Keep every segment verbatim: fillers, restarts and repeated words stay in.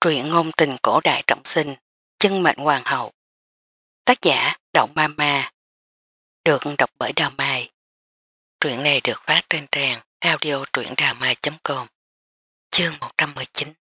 Truyện ngôn tình cổ đại trọng sinh, chân mệnh hoàng hậu. Tác giả Động Ma Ma. Được đọc bởi Đào Mai. Truyện này được phát trên trang audio truyệnđàmai chấm com. Chương một trăm mười chín.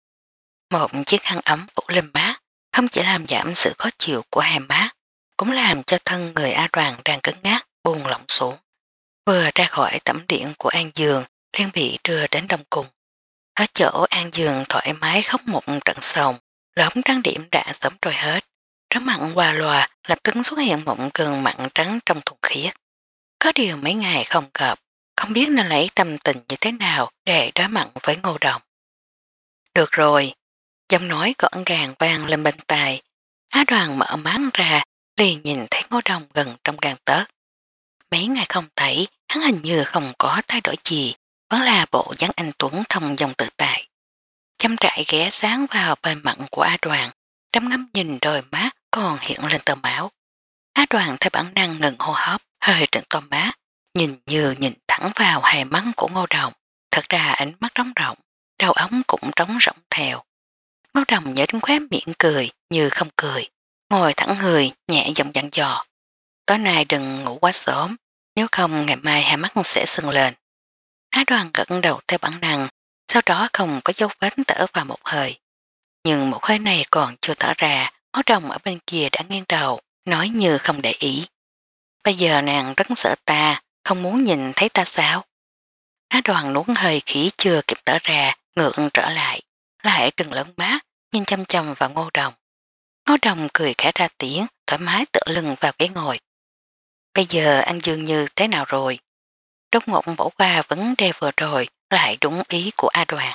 Một chiếc khăn ấm phủ lên má không chỉ làm giảm sự khó chịu của hai má, cũng làm cho thân người A Đoàn đang cứng ngắc buông lỏng xuống. Vừa ra khỏi tẩm điện của An Dương, liền bị đưa đến Đông Cung. Ở chỗ An Dương thoải mái khóc một trận sòng, lõm trang điểm đã sớm trôi hết. Trắng mặn qua loa lập tức xuất hiện một cơn mặn trắng trong thuần khiết. Có điều mấy ngày không gặp, không biết nên lấy tâm tình như thế nào để đối mặt với Ngô Đồng. Được rồi, giọng nói gọn gàng vang lên bên tai. Á Đoàn mở mắt ra, liền nhìn thấy Ngô Đồng gần trong gang tớt. Mấy ngày không thấy, hắn hình như không có thay đổi gì, vẫn là bộ dáng anh Tuấn thông dòng tự tại. Chăm trại ghé sáng vào bên mặn của A Đoàn, đắm ngắm nhìn đôi mắt còn hiện lên tờ máu. Á Đoàn theo bản năng ngừng hô hấp, hơi trợn to má, nhìn như nhìn thẳng vào hai mắt của Ngô Đồng. Thật ra ánh mắt trống rộng, đầu ống cũng trống rỗng theo. Ngô Đồng nhếch khóe miệng cười như không cười, ngồi thẳng người nhẹ giọng dặn dò. Tối nay đừng ngủ quá sớm, nếu không ngày mai hai mắt sẽ sưng lên. Á Đoàn gật đầu theo bản năng, sau đó không có dấu vết thở vào một hơi. Nhưng một hơi này còn chưa thở ra, Ngô Đồng ở bên kia đã nghiêng đầu, nói như không để ý. Bây giờ nàng rất sợ ta, không muốn nhìn thấy ta sao? Á Đoàn nuốt hơi khí chưa kịp thở ra, ngược trở lại, lại trừng lớn mắt, nhìn chăm chăm vào Ngô Đồng. Ngô Đồng cười khẽ ra tiếng, thoải mái tựa lưng vào ghế ngồi. Bây giờ An Dương như thế nào rồi? Đốc Ngọc bỏ qua vấn đề vừa rồi, lại đúng ý của A Đoàn.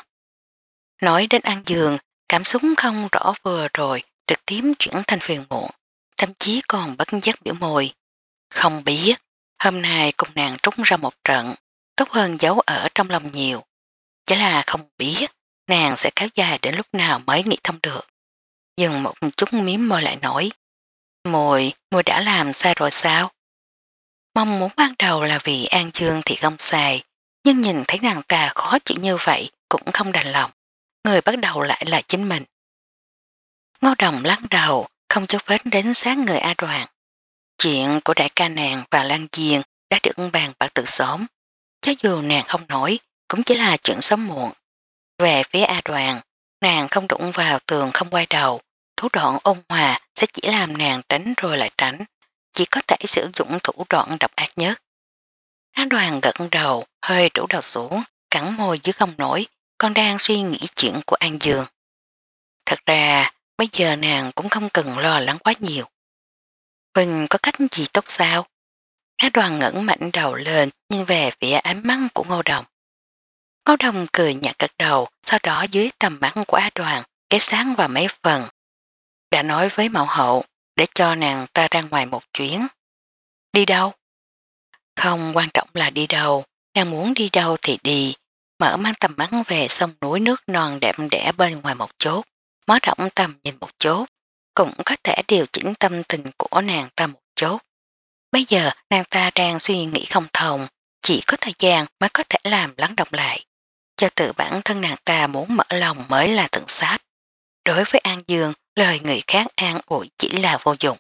Nói đến An Dương, cảm xúc không rõ vừa rồi, trực tiếp chuyển thành phiền muộn, thậm chí còn bất giác biểu môi. Không biết, hôm nay cùng nàng trúng ra một trận, tốt hơn giấu ở trong lòng nhiều. Chỉ là không biết, nàng sẽ kéo dài đến lúc nào mới nghĩ thông được. Dừng một chút miếm môi lại nói. Mùi, mùi đã làm sai rồi sao? Mong muốn ban đầu là vì An Dương thì không sai, nhưng nhìn thấy nàng ta khó chịu như vậy cũng không đành lòng. Người bắt đầu lại là chính mình. Ngô Đồng lắc đầu, không cho phép đến sáng người A Đoàn. Chuyện của đại ca nàng và Lan Diên đã được bàn bạc từ sớm. Cho dù nàng không nổi, cũng chỉ là chuyện sớm muộn. Về phía A Đoàn, nàng không đụng vào tường không quay đầu, thủ đoạn ôn hòa sẽ chỉ làm nàng tránh rồi lại tránh, chỉ có thể sử dụng thủ đoạn độc ác nhất. A Đoàn gật đầu, hơi đổ đầu xuống, cắn môi dưới không nổi, còn đang suy nghĩ chuyện của An Dương. Thật ra, bây giờ nàng cũng không cần lo lắng quá nhiều. Mình có cách gì tốt sao? Á Đoàn ngẩng mạnh đầu lên nhìn về phía ánh mắt của Ngô Đồng. Ngô Đồng cười nhạt gật đầu, sau đó dưới tầm mắt của Á Đoàn cái sáng vào mấy phần. Đã nói với mẫu hậu để cho nàng ta ra ngoài một chuyến. Đi đâu? Không quan trọng là đi đâu, nàng muốn đi đâu thì đi. Mở mang tầm mắt về sông núi nước non đẹp đẽ bên ngoài một chút, mở rộng tầm nhìn một chút, cũng có thể điều chỉnh tâm tình của nàng ta một chút. Bây giờ nàng ta đang suy nghĩ không thông, chỉ có thời gian mới có thể làm lắng động lại. Cho tự bản thân nàng ta muốn mở lòng mới là tượng sát. Đối với An Dương, lời người khác an ủi chỉ là vô dụng.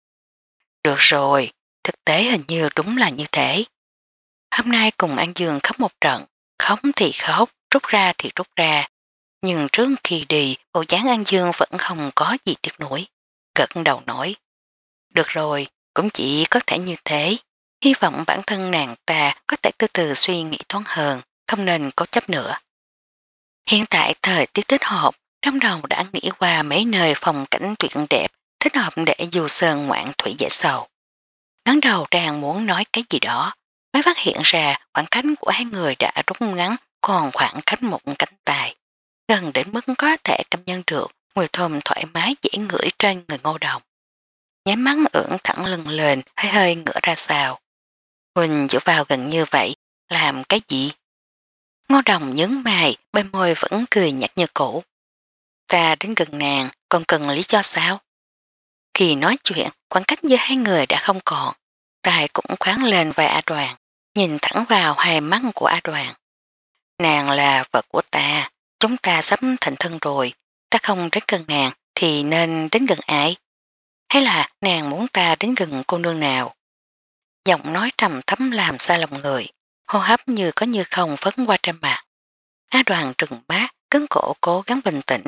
Được rồi, thực tế hình như đúng là như thế. Hôm nay cùng An Dương khóc một trận, khóc thì khóc, rút ra thì rút ra. Nhưng trước khi đi, bộ dáng An Dương vẫn không có gì tiếc nuối. Gật đầu nói. Được rồi, cũng chỉ có thể như thế. Hy vọng bản thân nàng ta có thể từ từ suy nghĩ thoáng hơn, không nên cố chấp nữa. Hiện tại thời tiết thích hợp, trong đầu đã nghĩ qua mấy nơi phong cảnh tuyệt đẹp, thích hợp để du sơn ngoạn thủy dễ sầu. Ngắn đầu đang muốn nói cái gì đó, mới phát hiện ra khoảng cách của hai người đã rút ngắn còn khoảng cách một cánh tay. Gần đến mức có thể cảm nhận được mùi thơm thoải mái dễ ngửi trên người Ngô Đồng. Nháy mắt ưỡn thẳng lưng lên, hơi hơi ngửa ra sao. Huỳnh dựa vào gần như vậy, làm cái gì? Ngô Đồng nhấn mày, bên môi vẫn cười nhạt như cũ. Ta đến gần nàng, còn cần lý do sao? Khi nói chuyện, khoảng cách giữa hai người đã không còn. Tài cũng khoáng lên vai A Đoàn, nhìn thẳng vào hai mắt của A Đoàn. Nàng là vợ của ta, chúng ta sắp thành thân rồi, Ta không đến gần nàng thì nên đến gần ai? Hay là nàng muốn ta đến gần cô nương nào? Giọng nói trầm thấm làm xa lòng người, hô hấp như có như không phấn qua trên mặt. Á Đoàn trừng bát, cứng cổ cố gắng bình tĩnh.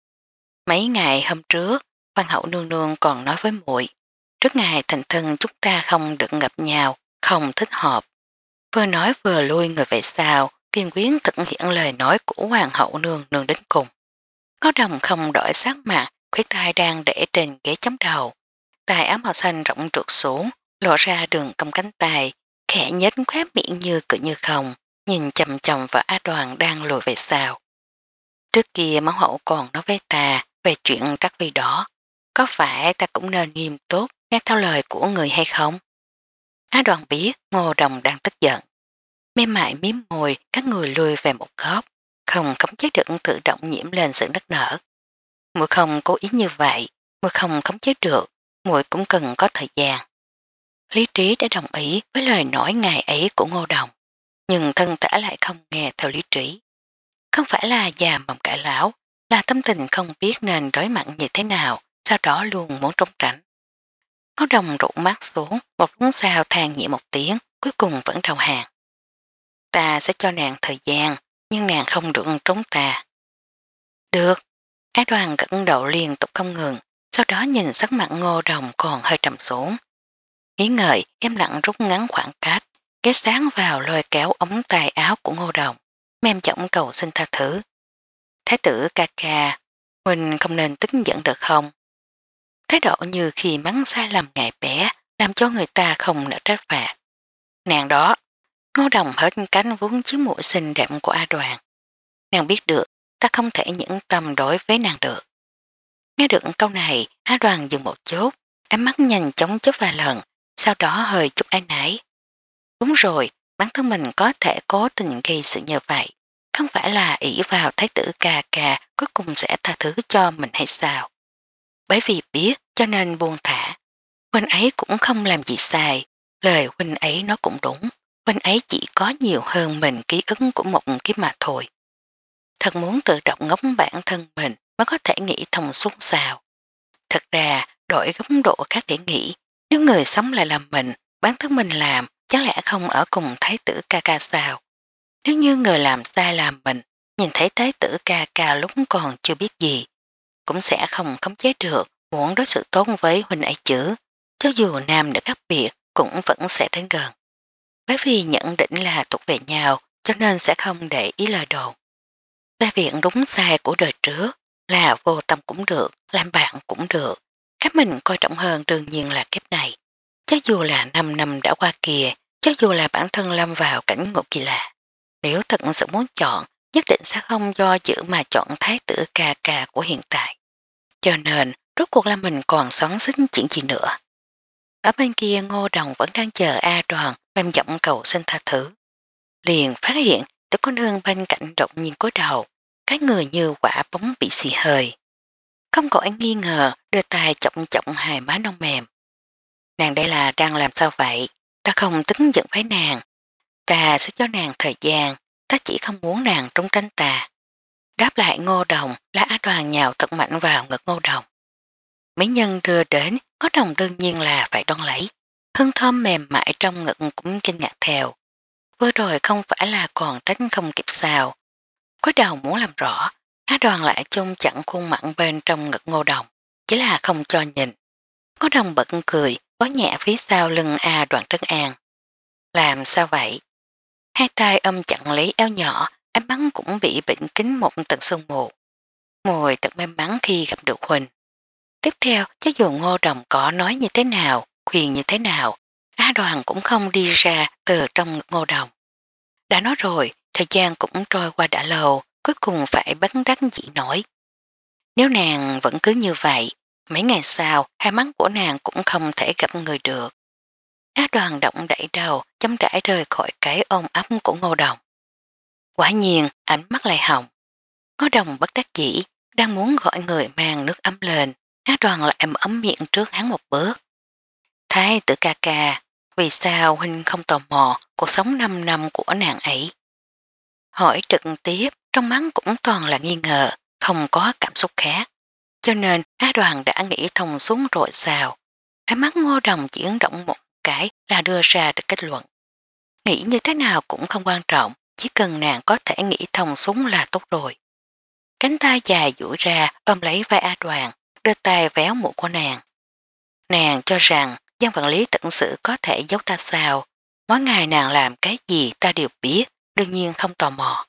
Mấy ngày hôm trước, Văn hậu nương nương còn nói với muội, trước ngày thành thân chúng ta không được gặp nhau, không thích hợp. Vừa nói vừa lui người về sau, kiên quyết thực hiện lời nói của hoàng hậu nương nương đến cùng. Có đồng không đổi sắc mặt, khuỷu tay đang để trên ghế chấm đầu. Tài áo màu xanh rộng trượt xuống, lộ ra đường cong cánh tay, khẽ nhếch khóe miệng như cười như không, nhìn chầm chầm vào Á Đoàn đang lùi về sau. Trước kia máu hậu còn nói với ta về chuyện trắc vi đó, có phải ta cũng nên nghiêm túc nghe theo lời của người hay không? Á Đoàn biết Ngô Đồng đang tức giận. Mê mại miếm môi các người lùi về một góc, không khống chế được tự động nhiễm lên sự nức nở. Muội không cố ý như vậy, muội không khống chế được, muội cũng cần có thời gian. Lý trí đã đồng ý với lời nói ngày ấy của Ngô Đồng, nhưng thân thể lại không nghe theo lý trí. Không phải là già mầm cải lão, là tâm tình không biết nên đối mặt như thế nào, sau đó luôn muốn trốn tránh. Ngô Đồng rụ mắt xuống, một lúc sau than nhẹ một tiếng, cuối cùng vẫn đầu hàng. Ta sẽ cho nàng thời gian, nhưng nàng không được trốn ta. Được. Á Đoàn gật đầu liên tục không ngừng, sau đó nhìn sắc mặt Ngô Đồng còn hơi trầm xuống. Nghĩ ngợi em lặng rút ngắn khoảng cách, ghé sáng vào lôi kéo ống tay áo của Ngô Đồng, mềm giọng cầu xin tha thứ. Thái tử ca ca, Huynh không nên tức giận được không? Thái độ như khi mắng sai lầm ngày bé, làm cho người ta không nỡ trách phạt. Nàng đó, Ngô Đồng hết cánh vốn chiếc mũi xinh đẹp của A Đoàn. Nàng biết được, ta không thể nhẫn tâm đối với nàng được. Nghe được câu này, Á Đoàn dừng một chút, ánh mắt nhanh chóng chớp vài lần, sau đó hơi chút áy náy. Đúng rồi, bản thân mình có thể cố tình gây sự như vậy, không phải là ỷ vào thái tử ca ca cuối cùng sẽ tha thứ cho mình hay sao. Bởi vì biết cho nên buông thả. Huynh ấy cũng không làm gì sai, lời huynh ấy nói cũng đúng, huynh ấy chỉ có nhiều hơn mình ký ứng của một kiếp mà thôi. Thật muốn tự động ngóng bản thân mình mới có thể nghĩ thông suốt sao. Thật ra, đổi góc độ khác để nghĩ, nếu người sống lại làm mình, bản thân mình làm, chắc lẽ không ở cùng thái tử ca ca sao. Nếu như người làm sai làm mình, nhìn thấy thái tử ca ca lúc còn chưa biết gì, cũng sẽ không khống chế được, muốn đối xử tốt với huynh ấy chứ. Cho dù nam nữ khác biệt, cũng vẫn sẽ đến gần. Bởi vì nhận định là thuộc về nhau, cho nên sẽ không để ý lời đồn. Về việc đúng sai của đời trước, là vô tâm cũng được, làm bạn cũng được. Các mình coi trọng hơn đương nhiên là kiếp này. Cho dù là năm năm đã qua kìa, cho dù là bản thân lâm vào cảnh ngộ kỳ lạ. Nếu thật sự muốn chọn, nhất định sẽ không do dự mà chọn thái tử ca ca của hiện tại. Cho nên, rốt cuộc là mình còn xoắn xích chuyện gì nữa. Ở bên kia Ngô Đồng vẫn đang chờ A Đoàn mềm giọng cầu xin tha thứ. Liền phát hiện tiểu cô nương bên cạnh đột nhiên cúi đầu, cái người như quả bóng bị xì hơi. Không có ai nghi ngờ đưa tay trọng trọng hai má nông mềm. Nàng đây là đang làm sao vậy? Ta không tức giận với nàng. Ta sẽ cho nàng thời gian, ta chỉ không muốn nàng trốn tránh ta. Đáp lại Ngô Đồng là Á Đoàn nhào thật mạnh vào ngực Ngô Đồng. Mỹ nhân đưa đến, có Đồng đương nhiên là phải đón lấy. Hương thơm mềm mại trong ngực cũng kinh ngạc theo. Vừa rồi không phải là còn tránh không kịp sao. Có đầu muốn làm rõ, Á Đoàn lại chung chặn khuôn mặn bên trong ngực Ngô Đồng, chỉ là không cho nhìn. Ngô Đồng bật cười, bó nhẹ phía sau lưng A Đoàn trấn an. Làm sao vậy? Hai tay ôm chặn lấy eo nhỏ, ánh bắn cũng bị bệnh kính một tầng sương mù. Mùi thật may mắn khi gặp được Huỳnh. Tiếp theo, cho dù Ngô Đồng có nói như thế nào, khuyên như thế nào, Á Đoàn cũng không đi ra từ trong ngực Ngô Đồng. Đã nói rồi, thời gian cũng trôi qua đã lâu, cuối cùng phải bất đắc dĩ nổi. Nếu nàng vẫn cứ như vậy, mấy ngày sau, hai mắt của nàng cũng không thể gặp người được. Á Đoàn động đẩy đầu, chấm rãi rời khỏi cái ôm ấp của Ngô Đồng. Quả nhiên, ánh mắt lại hồng. Ngô Đồng bất đắc dĩ, đang muốn gọi người mang nước ấm lên, Á Đoàn lại ấm ấm miệng trước hắn một bước. Thái tử ca ca, vì sao huynh không tò mò cuộc sống năm năm của nàng ấy? Hỏi trực tiếp, trong mắt cũng toàn là nghi ngờ, không có cảm xúc khác. Cho nên Á Đoàn đã nghĩ thông xuống rồi sao. Ánh mắt Ngô Đồng chuyển động một cái là đưa ra được kết luận. Nghĩ như thế nào cũng không quan trọng, chỉ cần nàng có thể nghĩ thông xuống là tốt rồi. Cánh tay dài duỗi ra ôm lấy vai A Đoàn, đưa tay véo mũi của nàng. Nàng cho rằng Giang Vạn Lý tận sự có thể giấu ta sao, mỗi ngày nàng làm cái gì ta đều biết, đương nhiên không tò mò.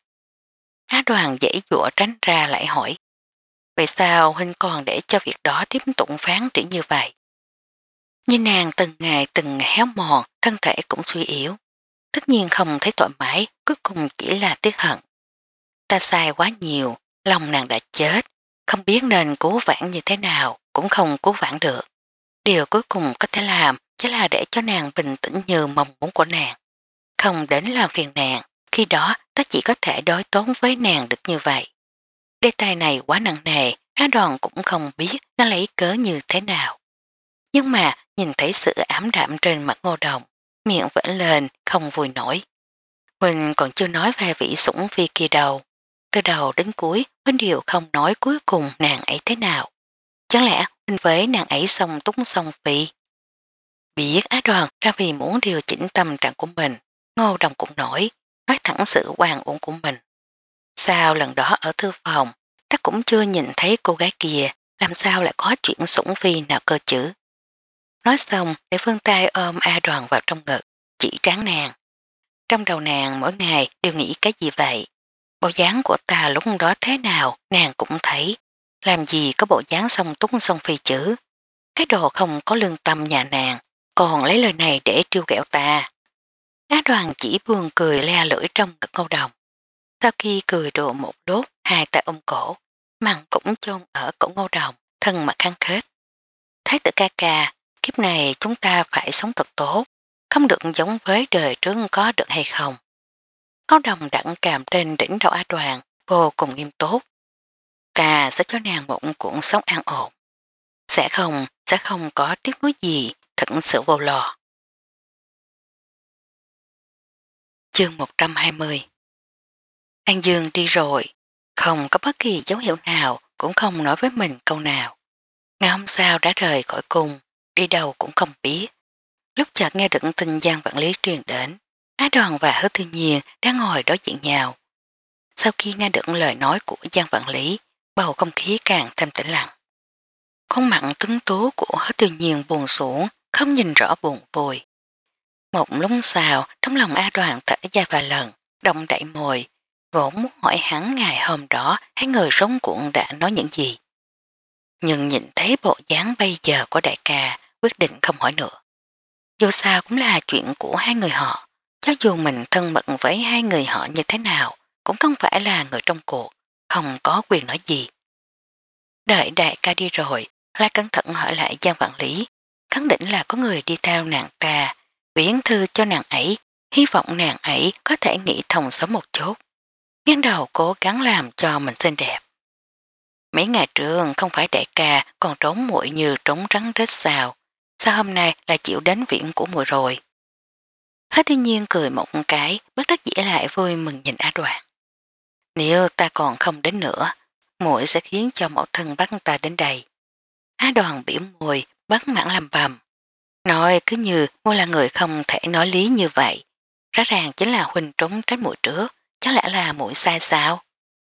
Á Đoàn dãy dụa tránh ra lại hỏi, vậy sao huynh còn để cho việc đó tiếp tục phán triển như vậy? Như nàng từng ngày từng ngày héo mòn, thân thể cũng suy yếu. Tất nhiên không thấy thoải mái, cuối cùng chỉ là tiếc hận. Ta sai quá nhiều, lòng nàng đã chết, không biết nên cứu vãn như thế nào, cũng không cứu vãn được. Điều cuối cùng có thể làm chỉ là để cho nàng bình tĩnh như mong muốn của nàng. Không đến làm phiền nàng, khi đó ta chỉ có thể đối tốn với nàng được như vậy. Đề tài này quá nặng nề, Á Đoàn cũng không biết nó lấy cớ như thế nào. Nhưng mà nhìn thấy sự ám đạm trên mặt Ngô Đồng, miệng vỡ lên không vui nổi. Mình còn chưa nói về vị sủng phi kia đâu. Từ đầu đến cuối, Huynh đều không nói cuối cùng nàng ấy thế nào. Chẳng lẽ Huynh với nàng ấy xong túng xong phi? Biết Á Đoàn ra vì muốn điều chỉnh tâm trạng của mình, Ngô Đồng cũng nổi, nói thẳng sự oan uổng của mình. Sao lần đó ở thư phòng, ta cũng chưa nhìn thấy cô gái kia, làm sao lại có chuyện sủng phi nào cơ chứ? Nói xong để phương tay ôm A Đoàn vào trong ngực, chỉ tráng nàng. Trong đầu nàng mỗi ngày đều nghĩ cái gì vậy? Bộ dáng của ta lúc đó thế nào nàng cũng thấy. Làm gì có bộ dáng song túng song phi chữ. Cái đồ không có lương tâm nhà nàng, còn lấy lời này để trêu ghẹo ta. Á Đoàn chỉ buồn cười le lưỡi trong ngực Ngô Đồng. Sau khi cười đùa một đốt, hai tay ôm cổ, mặn cũng chôn ở cổ Ngô Đồng, thân mặt kháng khết. Thái tử ca ca, kiếp này chúng ta phải sống thật tốt, không được giống với đời trước có được hay không. Ngô Đồng đặng càm trên đỉnh đầu A Đoàn, vô cùng nghiêm túc. Ta sẽ cho nàng một cuộc sống an ổn. Sẽ không, sẽ không có tiếc nuối gì, thật sự vô lò. Chương một trăm hai mươi. An Dương đi rồi, không có bất kỳ dấu hiệu nào, cũng không nói với mình câu nào. Ngày hôm sau đã rời khỏi cung, đi đâu cũng không biết. Lúc chợt nghe được tin Giang Vạn Lý truyền đến, Á Đoàn và Hứa Thư Nhiên đang ngồi đối diện nhau. Sau khi nghe được lời nói của Giang Vạn Lý, bầu không khí càng thêm tĩnh lặng. Khuôn mặt tuấn tú của Hứa Thư Nhiên buồn xuống, không nhìn rõ buồn vui. Một lúc sau, trong lòng A Đoàn thở dài vài lần, động đậy môi, vốn muốn hỏi hắn ngày hôm đó hai người rống cuộn đã nói những gì. Nhưng nhìn thấy bộ dáng bây giờ của đại ca, quyết định không hỏi nữa. Dù sao cũng là chuyện của hai người họ, cho dù mình thân mật với hai người họ như thế nào, cũng không phải là người trong cuộc, không có quyền nói gì. Đợi đại ca đi rồi, lại cẩn thận hỏi lại Giang Vạn Lý, khẳng định là có người đi theo nàng ta, viễn thư cho nàng ấy, hy vọng nàng ấy có thể nghĩ thông sớm một chút. Nghiên đầu cố gắng làm cho mình xinh đẹp. Mấy ngày trước không phải đại ca còn trốn muội như trốn rắn rết sao, sao hôm nay lại chịu đến viện của muội rồi. Hết thiên nhiên cười một cái, bất đắc dĩ lại vui mừng nhìn Á Đoàn. Nếu ta còn không đến nữa, muội sẽ khiến cho mẫu thân bắt ta đến đây. Á Đoàn biểu môi, bắt mãn làm bầm. Nói cứ như muội là người không thể nói lý như vậy. Rõ ràng chính là huynh trốn tránh muội trước, chắc lẽ là muội sai sao?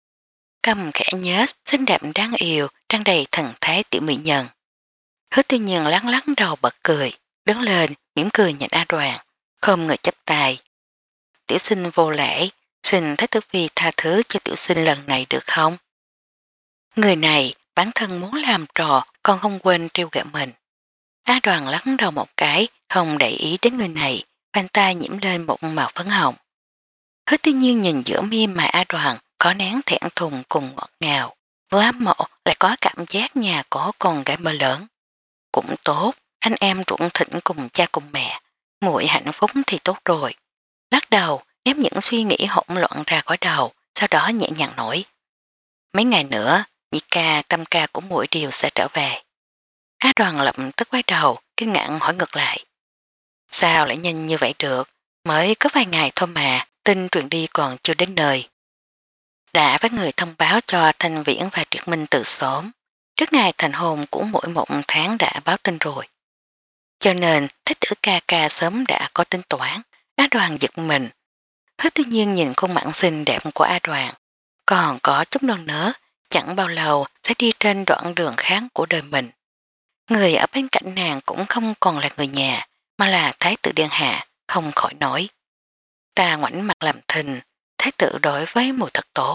Cầm khẽ nhết, xinh đẹp đáng yêu, trang đầy thần thái tiểu mỹ nhân. Hứa Tư Nhân lắng lắng đầu bật cười, đứng lên, mỉm cười nhìn A Đoàn, không người chấp tay. Tiểu sinh vô lễ, xin Thái Tử Phi tha thứ cho tiểu sinh lần này được không? Người này bản thân muốn làm trò còn không quên trêu ghẹo mình. A Đoàn lắng đầu một cái, không để ý đến người này, bàn tay nhiễm lên một màu phấn hồng. Hứa Tư Nhiên nhìn giữa mi mà A Đoàn có nén thẹn thùng cùng ngọt ngào, vừa ám mộ lại có cảm giác nhà có con gái mơ lớn. Cũng tốt, anh em ruộng thịnh cùng cha cùng mẹ, muội hạnh phúc thì tốt rồi. Lắc đầu, ép những suy nghĩ hỗn loạn ra khỏi đầu, sau đó nhẹ nhàng nổi. Mấy ngày nữa, nhị ca, tâm ca của muội đều sẽ trở về. Á Đoàn lập tức quay đầu, kinh ngạc hỏi ngược lại. Sao lại nhanh như vậy được, mới có vài ngày thôi mà, tin truyền đi còn chưa đến nơi. đã với người thông báo cho Thanh Viễn và Triệt Minh từ sớm, trước ngày thành hôn của mỗi một tháng đã báo tin rồi. Cho nên Thái tử ca ca sớm đã có tính toán. Á Đoàn giật mình. Hứa Tư Nhiên nhìn khuôn mặt xinh đẹp của A Đoàn, còn có chút non nớ, chẳng bao lâu sẽ đi trên đoạn đường khác của đời mình. Người ở bên cạnh nàng cũng không còn là người nhà, mà là Thái tử Điện Hạ, không khỏi nói. Ta ngoảnh mặt làm thình, Thái tử đối với mùi thật tốt.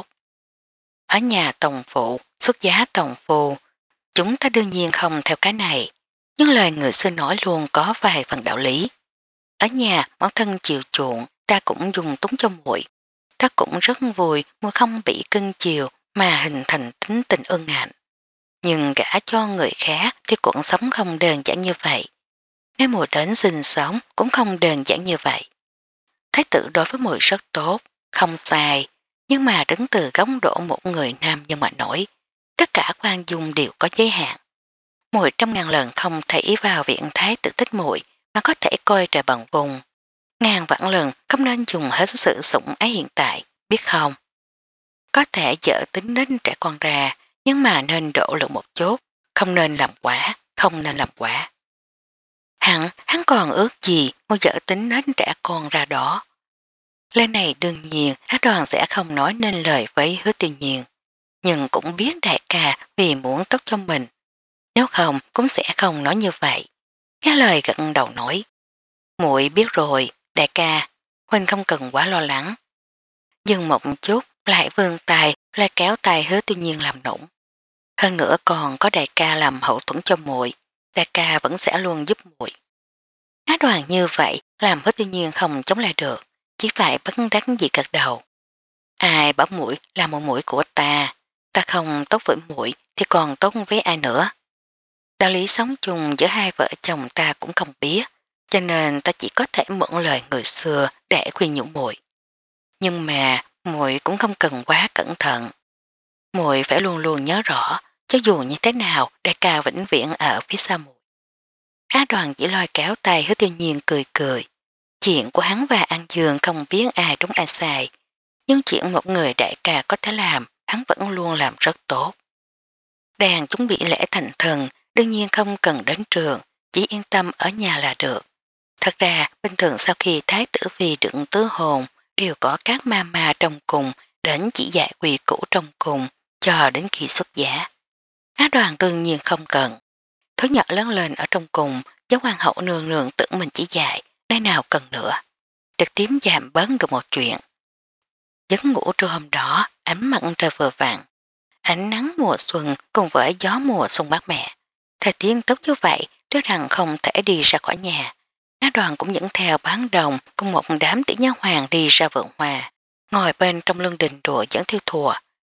Ở nhà tổng phụ, xuất giá tổng phu, chúng ta đương nhiên không theo cái này, nhưng lời người xưa nói luôn có vài phần đạo lý. Ở nhà mẫu thân chiều chuộng, ta cũng dùng túng cho muội. Ta cũng rất vui muội không bị cưng chiều mà hình thành tính tình ương ngạnh. Nhưng gả cho người khác thì cuộc sống không đơn giản như vậy. Nếu muội đến sinh sống cũng không đơn giản như vậy. Thái tử đối với muội rất tốt, không sai, nhưng mà đứng từ góc độ một người nam nhân mà nổi, tất cả quan dung đều có giới hạn. Muội trăm ngàn lần không thể ý vào viện thái tử thích muội mà có thể coi trời bằng vùng. Ngàn vạn lần không nên dùng hết sự sủng ái hiện tại, biết không? Có thể dở tính đến trẻ con ra, nhưng mà nên độ lượng một chút, không nên làm quả, không nên làm quả. Hẳn, hắn còn ước gì mau dở tính đến trẻ con ra đó. Lời này đương nhiên Á Đoàn sẽ không nói nên lời với Hứa Tiêu Nhiên, nhưng cũng biết đại ca vì muốn tốt cho mình. Nếu không cũng sẽ không nói như vậy. Nghe lời gật đầu nói. Muội biết rồi, đại ca, huynh không cần quá lo lắng. Dừng một chút lại vươn tay lại kéo tay Hứa Tiêu Nhiên làm nũng. Hơn nữa còn có đại ca làm hậu thuẫn cho muội, đại ca vẫn sẽ luôn giúp muội. Á Đoàn như vậy làm Hứa Tiêu Nhiên không chống lại được, chỉ phải bất đắc dĩ gật đầu. Ai bảo muội là một mũi của ta, ta không tốt với muội thì còn tốt với ai nữa. Đạo lý sống chung giữa hai vợ chồng ta cũng không biết, cho nên ta chỉ có thể mượn lời người xưa để khuyên nhủ muội. Nhưng mà muội cũng không cần quá cẩn thận. Muội phải luôn luôn nhớ rõ, cho dù như thế nào đại ca vĩnh viễn ở phía sau muội. Á Đoàn chỉ lôi kéo tay Hứa Tiêu Nhiên cười cười. Chuyện của hắn và An Dương không biết ai đúng ai sai, nhưng chuyện một người đại ca có thể làm, hắn vẫn luôn làm rất tốt. Đang chuẩn bị lễ thành thần, đương nhiên không cần đến trường, chỉ yên tâm ở nhà là được. Thật ra, bình thường sau khi thái tử phi đựng tứ hồn, đều có các ma ma trong cùng đến chỉ dạy quỳ cũ trong cùng, cho đến khi xuất giá. Á Đoàn đương nhiên không cần. Thứ nhỏ lớn lên ở trong cùng, giáo hoàng hậu nương nương tưởng mình chỉ dạy, nơi nào cần nữa. Trực tiếp giảm bớn được một chuyện. Giấc ngủ trưa hôm đó, ánh mặt trời vừa vặn. Ánh nắng mùa xuân cùng với gió mùa xuân mát mẻ. Thời tiết tốt như vậy, tuy rằng không thể đi ra khỏi nhà. Á Đoàn cũng dẫn theo bán đồng cùng một đám tỷ nhân hoàng đi ra vườn hoa, ngồi bên trong lưng đình đùa dẫn thiêu thùa.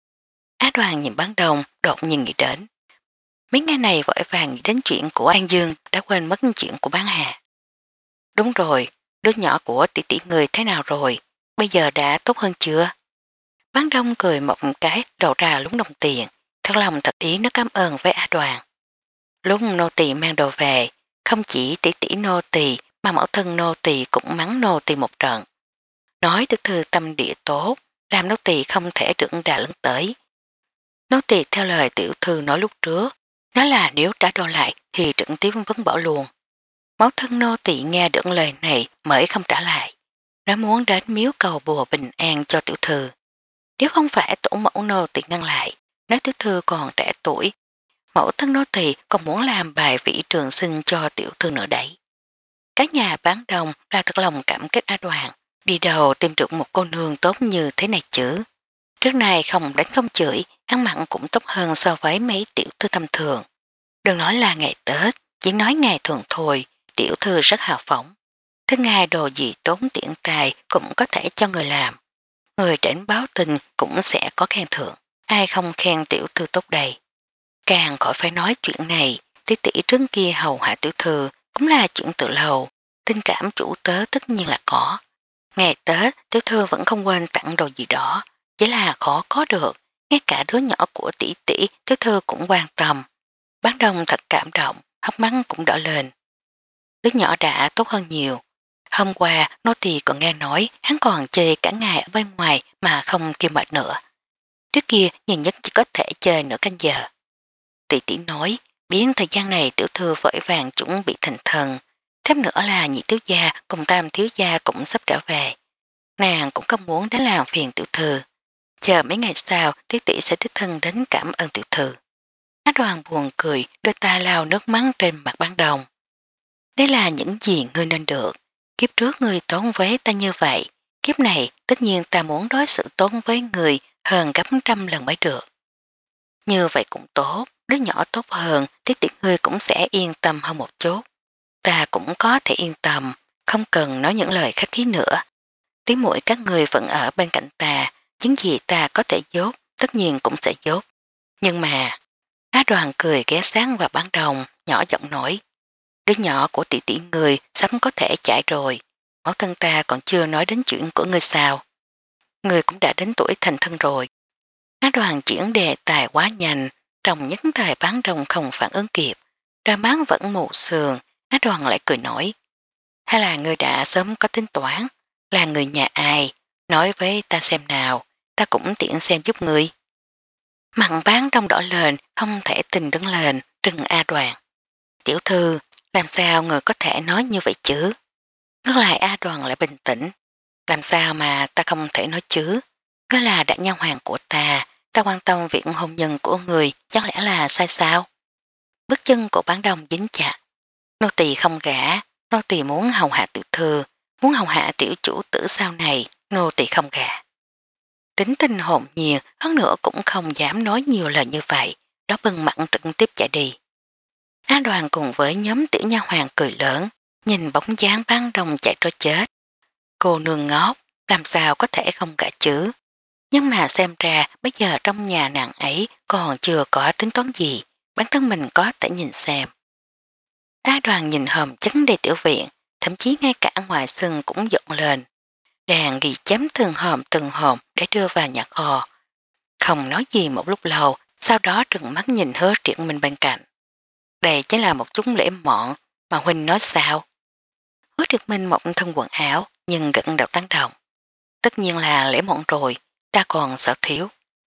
Á Đoàn nhìn bán đồng, đột nhiên nghĩ đến. Mấy ngày này vội vàng nghĩ đến chuyện của An Dương, đã quên mất chuyện của bán Hà. Đúng rồi, đứa nhỏ của tỷ tỷ người thế nào rồi, bây giờ đã tốt hơn chưa? Bán đông cười một cái đổ ra lúng đồng tiền, thật lòng thật ý nó cảm ơn với A Đoàn. Lúc nô tỳ mang đồ về, không chỉ tỷ tỷ nô tỳ mà mẫu thân nô tỳ cũng mắng nô tỳ một trận. Nói tiểu thư tâm địa tốt, làm nô tỳ không thể trưởng đà lớn tới. Nô tỳ theo lời tiểu thư nói lúc trước, nói là nếu trả đồ lại thì trực tiếp vấn bỏ luôn. Mẫu thân nô tỳ nghe được lời này mới không trả lại. Nó muốn đến miếu cầu bùa bình an cho tiểu thư. Nếu không phải tổ mẫu nô tỳ ngăn lại, nói tiểu thư còn trẻ tuổi, mẫu thân nô tỳ còn muốn làm bài vị trường sinh cho tiểu thư nữa đấy. Các nhà bán đồng là thật lòng cảm kích A Đoàn, đi đầu tìm được một cô nương tốt như thế này chứ. Trước này không đánh không chửi, ăn mặn cũng tốt hơn so với mấy tiểu thư tầm thường. Đừng nói là ngày Tết, chỉ nói ngày thường thôi, tiểu thư rất hào phóng. Thứ ngày đồ gì tốn tiện tài cũng có thể cho người làm. Người đến báo tình cũng sẽ có khen thưởng, ai không khen tiểu thư tốt đầy. Càng khỏi phải nói chuyện này, tí tỷ trước kia hầu hạ tiểu thư cũng là chuyện tự lầu, tình cảm chủ tớ tất nhiên là có. Ngày Tết, tiểu thư vẫn không quên tặng đồ gì đó, chỉ là khó có được, ngay cả đứa nhỏ của tỷ tỷ tiểu thư cũng quan tâm. Bán đông thật cảm động, hốc mắt cũng đỏ lên. Đứa nhỏ đã tốt hơn nhiều. Hôm qua, nô tỳ còn nghe nói hắn còn chơi cả ngày ở bên ngoài mà không kêu mệt nữa. Trước kia nhiều nhất chỉ có thể chơi nửa canh giờ. Tỷ tỷ nói, biến thời gian này tiểu thư vội vàng chuẩn bị thành thần, thêm nữa là nhị thiếu gia cùng tam thiếu gia cũng sắp trở về. Nàng cũng không muốn đến làm phiền tiểu thư. Chờ mấy ngày sau tỷ tỷ sẽ đích thân đến cảm ơn tiểu thư. Á Đoàn buồn cười, đôi ta lao nước mắt trên mặt ban đồng. Đây là những gì ngươi nên được. Kiếp trước ngươi tốn với ta như vậy. Kiếp này tất nhiên ta muốn đối xử tốn với người hơn gấp trăm lần mới được. Như vậy cũng tốt, đứa nhỏ tốt hơn thì tiết ngươi cũng sẽ yên tâm hơn một chút. Ta cũng có thể yên tâm, không cần nói những lời khách khí nữa. Tí muội các người vẫn ở bên cạnh ta, những gì ta có thể dốt, tất nhiên cũng sẽ dốt. Nhưng mà, Á Đoàn cười ghé sáng vào ban đồng, nhỏ giọng nói. Đứa nhỏ của tỷ tỷ người sắp có thể chạy rồi, mẫu thân ta còn chưa nói đến chuyện của ngươi sao. Ngươi cũng đã đến tuổi thành thân rồi. Á Đoàn chuyển đề tài quá nhanh, trong nhất thời bán đồng không phản ứng kịp, đôi bán vẫn mù sườn, Á Đoàn lại cười nổi. Hay là ngươi đã sớm có tính toán, là người nhà ai, nói với ta xem nào, ta cũng tiện xem giúp ngươi. Mặn bán đông đỏ lên, không thể tình đứng lên, trừng A Đoàn. Tiểu thư, làm sao người có thể nói như vậy chứ? Ngược lại A Đoàn lại bình tĩnh. Làm sao mà ta không thể nói chứ? Ngươi là đại nhân hoàng của ta, ta quan tâm việc hôn nhân của người, chẳng lẽ là sai sao? Bước chân của bán đông dính chặt. Nô tỳ không gả, nô tỳ muốn hầu hạ tiểu thư, muốn hầu hạ tiểu chủ tử sau này, nô tỳ không gả. Tính tình hồn nhiên, hơn nữa cũng không dám nói nhiều lời như vậy, đó bưng mặn trực tiếp chạy đi. Á Đoàn cùng với nhóm tiểu nha hoàng cười lớn, nhìn bóng dáng ban đồng chạy trôi chết. Cô nương ngốc, làm sao có thể không gả chứ? Nhưng mà xem ra bây giờ trong nhà nàng ấy còn chưa có tính toán gì, bản thân mình có thể nhìn xem. Á Đoàn nhìn hòm chấn đầy tiểu viện, thậm chí ngay cả ngoài sân cũng dọn lên. Đàn ghi chém từng hòm từng hòm để đưa vào nhà kho. Không nói gì một lúc lâu, sau đó trừng mắt nhìn Hứa Triển Minh bên cạnh. Đây chính là một chút lễ mọn, mà Huynh nói sao? Hứa Triển Minh một thân quần áo, nhưng gật đầu tán đồng. Tất nhiên là lễ mọn rồi, ta còn sợ thiếu.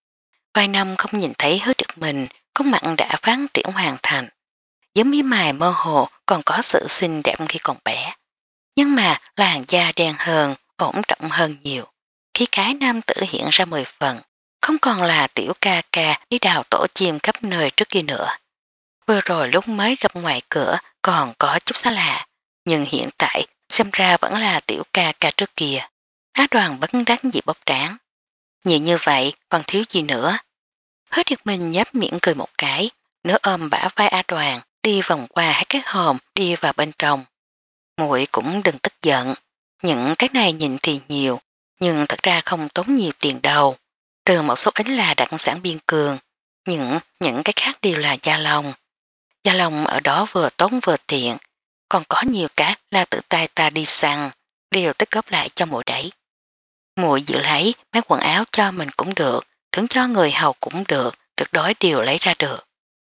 Vài năm không nhìn thấy Hứa Triển Minh, có mặn đã phát triển hoàn thành. Giống mí mài mơ hồ còn có sự xinh đẹp khi còn bé. Nhưng mà làn da đen hơn, ổn trọng hơn nhiều. Khi cái nam tử hiện ra mười phần, không còn là tiểu ca ca đi đào tổ chim khắp nơi trước kia nữa. Vừa rồi lúc mới gặp ngoài cửa còn có chút xa lạ, nhưng hiện tại xem ra vẫn là tiểu ca ca trước kia. Á Đoàn bất đắc dĩ bóp trán. Nhiều như vậy còn thiếu gì nữa. Hứa Điệt Minh nhấp miệng cười một cái, nửa ôm bả vai Á Đoàn, đi vòng qua hai cái hòm đi vào bên trong. Muội cũng đừng tức giận, những cái này nhìn thì nhiều, nhưng thật ra không tốn nhiều tiền đâu. Trừ một số ít là đặc sản biên cường, những những cái khác đều là da lông. Da lông ở đó vừa tốn vừa tiện, còn có nhiều cái là tự tay ta đi săn, đều tích góp lại cho muội đấy. Muội giữ lấy mấy quần áo cho mình cũng được, thưởng cho người hầu cũng được, tuyệt đối đều lấy ra được.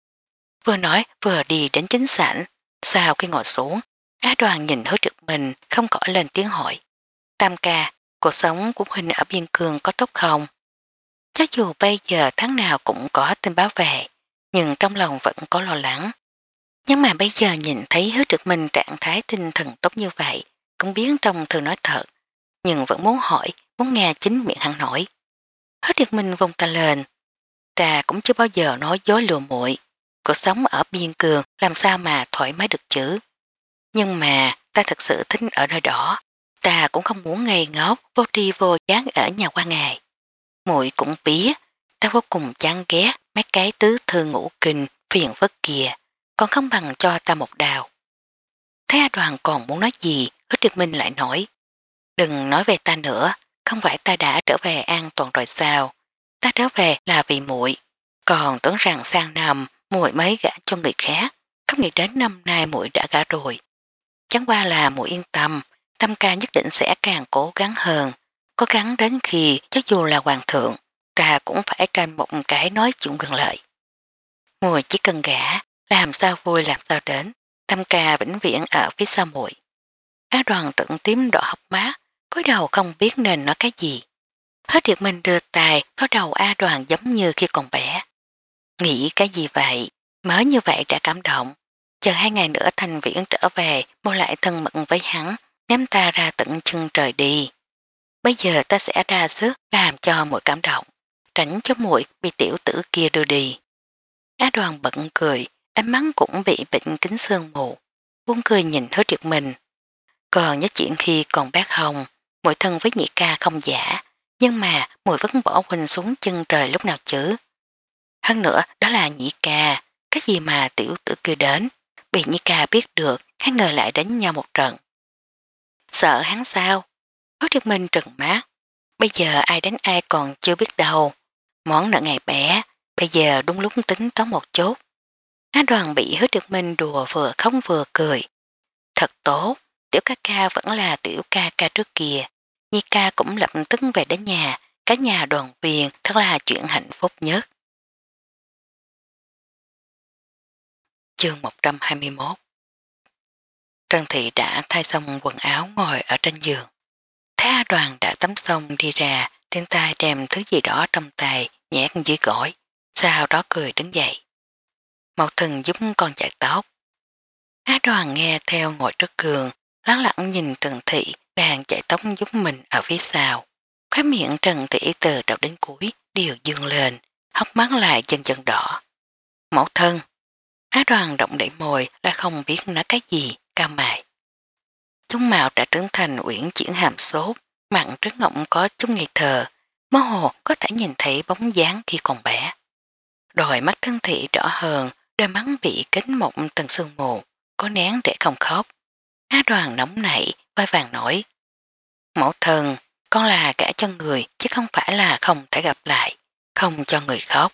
Vừa nói vừa đi đến chính sảnh, sau khi ngồi xuống, Á Đoàn nhìn Hứa Trực Minh không khỏi lên tiếng hỏi. Tam ca, cuộc sống của Huynh ở biên cương có tốt không? Cho dù bây giờ tháng nào cũng có tin báo về, nhưng trong lòng vẫn có lo lắng. Nhưng mà bây giờ nhìn thấy Hứa Trực Minh trạng thái tinh thần tốt như vậy, cũng biến trong thư nói thật, nhưng vẫn muốn hỏi, muốn nghe chính miệng hắn nổi. Hứa Trực Minh vung ta lên. Ta cũng chưa bao giờ nói dối lừa muội. Cuộc sống ở biên cương làm sao mà thoải mái được chứ. Nhưng mà ta thật sự thích ở nơi đó. Ta cũng không muốn ngây ngốc vô tri vô chán ở nhà qua ngày. Muội cũng biết, ta vô cùng chán ghét mấy cái tứ thư ngũ kinh phiền phức kìa, còn không bằng cho ta một đào. Thấy A Đoàn còn muốn nói gì, Hứa Trực Minh lại nói. Đừng nói về ta nữa, không phải ta đã trở về an toàn rồi sao. Ta trở về là vì muội, còn tưởng rằng sang năm muội mới gả cho người khác, không nghĩ đến năm nay muội đã gả rồi. Chẳng qua là muội yên tâm, Tâm ca nhất định sẽ càng cố gắng hơn, cố gắng đến khi cho dù là hoàng thượng, ta cũng phải tranh một cái nói chuyện gần lợi. Muội chỉ cần gả, làm sao vui làm sao đến, Tâm ca vĩnh viễn ở phía sau muội. Á Đoàn trận tím đỏ hốc má, cúi đầu không biết nên nói cái gì. Hứa Triệt Minh đưa tay có đầu A Đoàn giống như khi còn bé. Nghĩ cái gì vậy? Mới như vậy đã cảm động. Chờ hai ngày nữa Thành Viễn trở về mua lại thân mật với hắn, ném ta ra tận chân trời đi. Bây giờ ta sẽ ra sức làm cho muội cảm động, tránh cho muội bị tiểu tử kia đưa đi. Á Đoàn bận cười, ánh mắt cũng bị bệnh kính sương mù. Buông cười nhìn Hứa Triệt Minh. Còn nhớ chuyện khi còn bác Hồng, muội thân với nhị ca không giả, nhưng mà muội vẫn bỏ huynh xuống chân trời lúc nào chứ. Hơn nữa đó là nhị ca, cái gì mà tiểu tử kia đến, bị nhị ca biết được, hai người lại đánh nhau một trận. Sợ hắn sao? Hứa Triệt Minh trừng mắt. Bây giờ ai đánh ai còn chưa biết đâu. Món nợ ngày bé, bây giờ đúng lúc tính toán một chút. Á Đoàn bị Hứa Triệt Minh đùa vừa không vừa cười. Thật tốt, tiểu ca ca vẫn là tiểu ca ca trước kia. Nhi ca cũng lập tức về đến nhà, cả nhà đoàn viên thật là chuyện hạnh phúc nhất. Chương một trăm hai mươi mốt. Trần Thị đã thay xong quần áo ngồi ở trên giường. Thấy A Đoàn đã tắm xong đi ra, trên tay đem thứ gì đó trong tay nhét dưới gối, sau đó cười đứng dậy. Mậu Thần giúp con chạy tóc. Á Đoàn nghe theo ngồi trước giường, lắng lặng nhìn Trần Thị đang chạy tóc giúp mình ở phía sau. Khóe miệng Trần Thị từ đầu đến cuối đều dương lên, hốc mắt lại dần dần đỏ. Mẫu thân. Á Đoàn động đẩy môi là không biết nói cái gì, cao mày. Chúng mạo đã trưởng thành uyển chuyển hàm sốt, mặn trước ngọng có chút nghi thờ, mơ hồ có thể nhìn thấy bóng dáng khi còn bé. Đôi mắt Trần Thị đỏ hơn, đôi mắt bị kính một tầng sương mù, có nén để không khóc. Á Đoàn nóng nảy, vai vàng nổi. Mẫu thân, con là gả cho người chứ không phải là không thể gặp lại, không cho người khóc.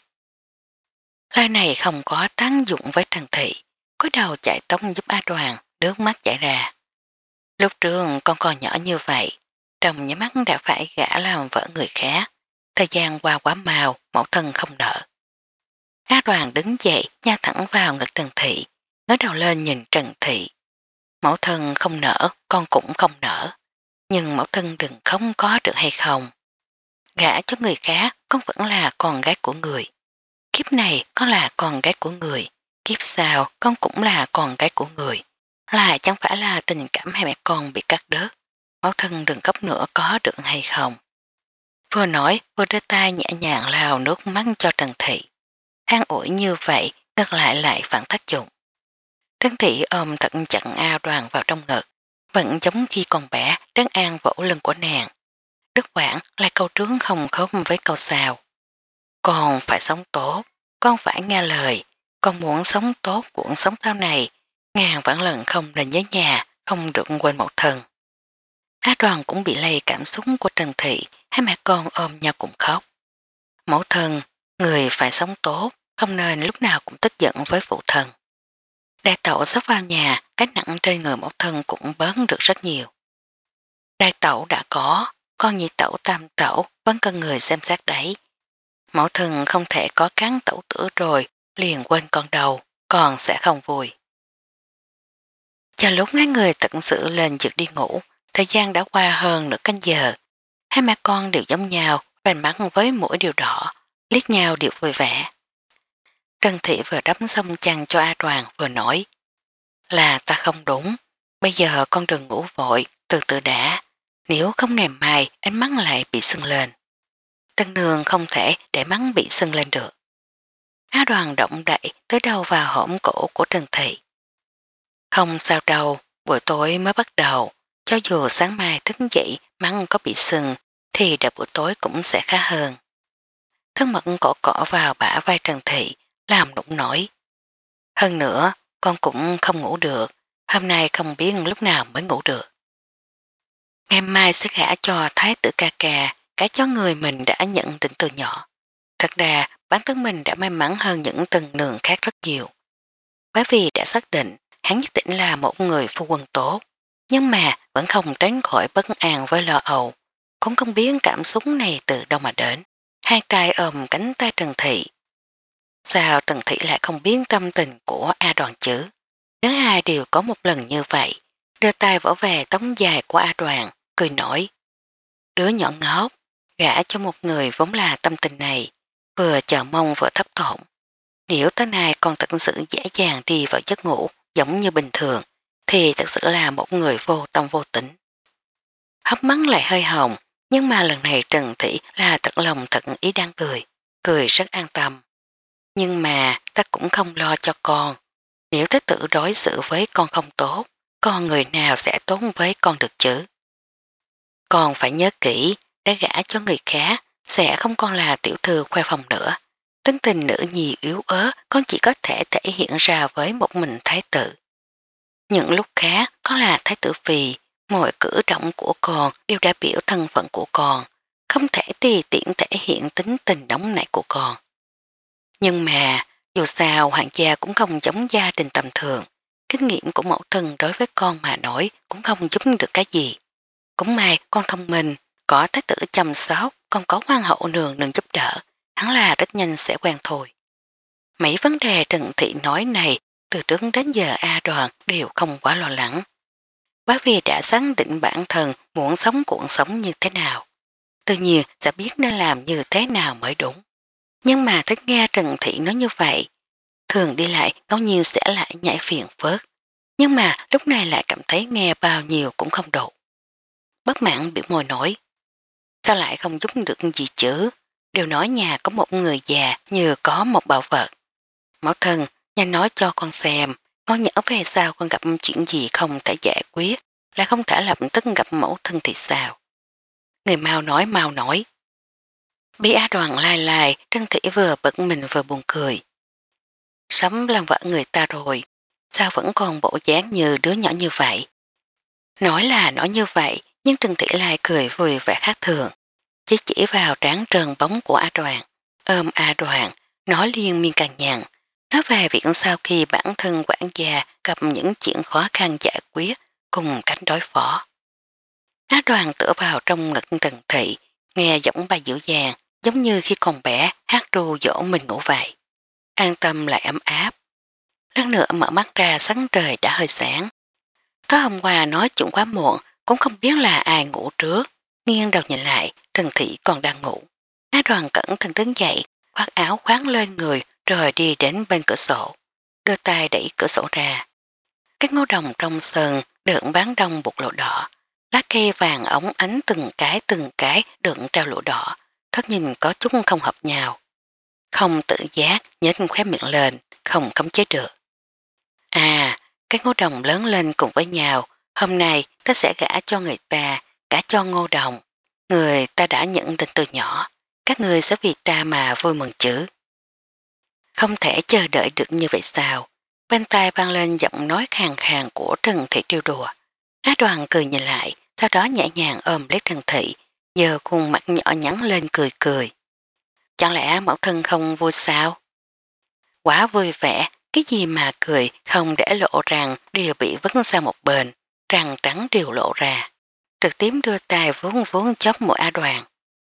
Lời này không có tác dụng với Trần Thị, có đầu chạy tóc giúp Á Đoàn, nước mắt chảy ra. Lúc trước con còn nhỏ như vậy, trong nhắm mắt đã phải gả làm vợ người khác, thời gian qua quá mau, mẫu thân không nợ. Á Đoàn đứng dậy, nha thẳng vào ngực Trần Thị, ngớ đầu lên nhìn Trần Thị. Mẫu thân không nở, con cũng không nở. Nhưng mẫu thân đừng không có được hay không. Gả cho người khác, con vẫn là con gái của người. Kiếp này con là con gái của người, kiếp sau con cũng là con gái của người. Là chẳng phải là tình cảm hai mẹ con bị cắt đứt. Mẫu thân đừng khóc nữa có được hay không. Vừa nói vừa đưa tay nhẹ nhàng lao nước mắt cho Trần Thị. An ủi như vậy ngược lại lại phản tác dụng. Trần Thị ôm thật chặt A Đoàn vào trong ngực, vẫn giống khi còn bé trấn an vỗ lưng của nàng. Đức quảng là câu trướng không khớp với câu sau. Con phải sống tốt, con phải nghe lời, con muốn sống tốt cuộc sống sau này, ngàn vạn lần không lên nhớ nhà, không được quên một thân. Á Đoàn cũng bị lây cảm xúc của Trần Thị, hai mẹ con ôm nhau cùng khóc. Mẫu thân, người phải sống tốt, không nên lúc nào cũng tức giận với phụ thân. Đại tẩu sắp vào nhà, cái nặng trên người mẫu thân cũng bớt được rất nhiều. Đại tẩu đã có, con nhị tẩu tam tẩu vẫn cần người xem xét đấy. Mẫu thân không thể có cán tẩu tử rồi, liền quên con đầu, còn sẽ không vui. Cho lúc mấy người tận sự lên giật đi ngủ, thời gian đã qua hơn nửa canh giờ. Hai mẹ con đều giống nhau, vành mắt với mũi điều đỏ, liếc nhau đều vui vẻ. Trần Thị vừa đắp xong chăn cho A Đoàn vừa nói, là ta không đúng, bây giờ con đừng ngủ vội, từ từ đã, nếu không ngày mai ánh mắt lại bị sưng lên. Tân nương không thể để mắt bị sưng lên được. Á Đoàn động đậy tới đầu vào hõm cổ của Trần Thị. Không sao đâu, buổi tối mới bắt đầu, cho dù sáng mai thức dậy mắt có bị sưng thì đợi buổi tối cũng sẽ khá hơn. Thân mật cổ cỏ vào bả vai Trần Thị, làm nụng nổi. Hơn nữa, con cũng không ngủ được, hôm nay không biết lúc nào mới ngủ được. Ngày mai sẽ gả cho thái tử ca ca, cái chó người mình đã nhận định từ nhỏ. Thật ra, bản thân mình đã may mắn hơn những từng nường khác rất nhiều. Bởi vì đã xác định, hắn nhất định là một người phu quân tốt, nhưng mà vẫn không tránh khỏi bất an với lo âu. Cũng không biết cảm xúc này từ đâu mà đến. Hai tay ôm cánh tay Trần Thị. Sao Trần Thị lại không biết tâm tình của A Đoàn chứ? Nếu hai đều có một lần như vậy, đưa tay vỗ về tống dài của A Đoàn, cười nổi. Đứa nhỏ ngốc, gả cho một người vốn là tâm tình này, vừa chờ mong vừa thấp thỏm. Nếu tối nay còn thật sự dễ dàng đi vào giấc ngủ giống như bình thường, thì thật sự là một người vô tâm vô tính. Hấp mắt lại hơi hồng, nhưng mà lần này Trần Thị là thật lòng thật ý đang cười, cười rất an tâm. Nhưng mà ta cũng không lo cho con, nếu thái tử đối xử với con không tốt, con người nào sẽ tốt với con được chứ? Con phải nhớ kỹ, đã gả cho người khác, sẽ không còn là tiểu thư khoe phòng nữa. Tính tình nữ nhi yếu ớt con chỉ có thể thể hiện ra với một mình thái tử. Những lúc khác con là thái tử phi, mọi cử động của con đều đã biểu thân phận của con, không thể tùy tiện thể hiện tính tình nóng nảy của con. Nhưng mà, dù sao hoàng gia cũng không giống gia đình tầm thường, kinh nghiệm của mẫu thân đối với con mà nói cũng không giúp được cái gì. Cũng may con thông minh, có thái tử chăm sóc, còn có hoàng hậu nương nương giúp đỡ, hắn là rất nhanh sẽ quen thôi. Mấy vấn đề Trần Thị nói này từ trước đến giờ A Đoàn đều không quá lo lắng. Bởi vì đã xác định bản thân muốn sống cuộc sống như thế nào. Tự nhiên sẽ biết nên làm như thế nào mới đúng. Nhưng mà thích nghe Trần Thị nói như vậy, thường đi lại ngẫu nhiên sẽ lại nhảy phiền phớt. Nhưng mà lúc này lại cảm thấy nghe bao nhiêu cũng không đủ. Bất mãn biểu môi nói, sao lại không giúp được gì chứ? Đều nói nhà có một người già như có một bảo vật. Mẫu thân, nhanh nói cho con xem, con nhớ về sao con gặp chuyện gì không thể giải quyết, là không thể lập tức gặp mẫu thân thì sao? Người mau nói mau nói. Bí Á Đoàn lai lai, Trân Thị vừa bực mình vừa buồn cười. Sắm làm vợ người ta rồi, sao vẫn còn bộ dáng như đứa nhỏ như vậy? Nói là nói như vậy, nhưng Trân Thị lại cười vui vẻ khác thường, chỉ chỉ vào trán trơn bóng của A Đoàn, ôm A Đoàn, nói liên miên càng nhằn, nói về việc sau khi bản thân quản gia gặp những chuyện khó khăn giải quyết cùng cánh đối phó. A Đoàn tựa vào trong ngực Trần Thị, nghe giọng bà dịu dàng, giống như khi còn bé hát ru dỗ mình ngủ vậy. An tâm lại ấm áp. Lát nữa mở mắt ra sáng trời đã hơi sáng. Tối hôm qua nói chuyện quá muộn, cũng không biết là ai ngủ trước. Nghiêng đầu nhìn lại, Trần Thị còn đang ngủ. A Đoàn cẩn thận đứng dậy, khoác áo khoáng lên người rồi đi đến bên cửa sổ. Đưa tay đẩy cửa sổ ra. Cái ngô đồng trong sân đựng bán đông bột lụa đỏ. Lá cây vàng ống ánh từng cái từng cái đựng trao lụa đỏ. Thất nhìn có chút không hợp nhau. Không tự giác, nhếch khóe miệng lên, không khống chế được. À, cái ngô đồng lớn lên cùng với nhau. Hôm nay ta sẽ gả cho người ta, gả cho ngô đồng. Người ta đã nhận định từ nhỏ. Các người sẽ vì ta mà vui mừng chứ. Không thể chờ đợi được như vậy sao. Bên tai vang lên giọng nói khàn khàn của Trần Thị trêu đùa. Á Đoàn cười nhìn lại, sau đó nhẹ nhàng ôm lấy Trần Thị, giờ khuôn mặt nhỏ nhắn lên cười cười. Chẳng lẽ mẫu thân không vui sao? Quá vui vẻ, cái gì mà cười không để lộ rằng đều bị vứt sang một bên, răng trắng đều lộ ra. Trực tiếp đưa tay vốn vốn chóp mũi A Đoàn.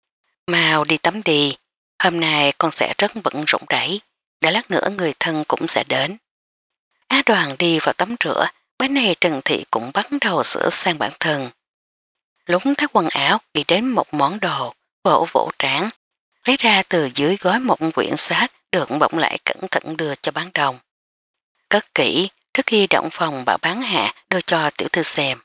Mau đi tắm đi, hôm nay con sẽ rất bận rộn rảy, đã lát nữa người thân cũng sẽ đến. Á Đoàn đi vào tắm rửa, bấy này Trần Thị cũng bắt đầu sửa sang bản thân. Lúc thắt quần áo đi đến một món đồ, vỗ vỗ trán, lấy ra từ dưới gói một quyển sách được bỗng lại cẩn thận đưa cho bán đồng. Cất kỹ trước khi động phòng bảo bán hạ đưa cho tiểu thư xem.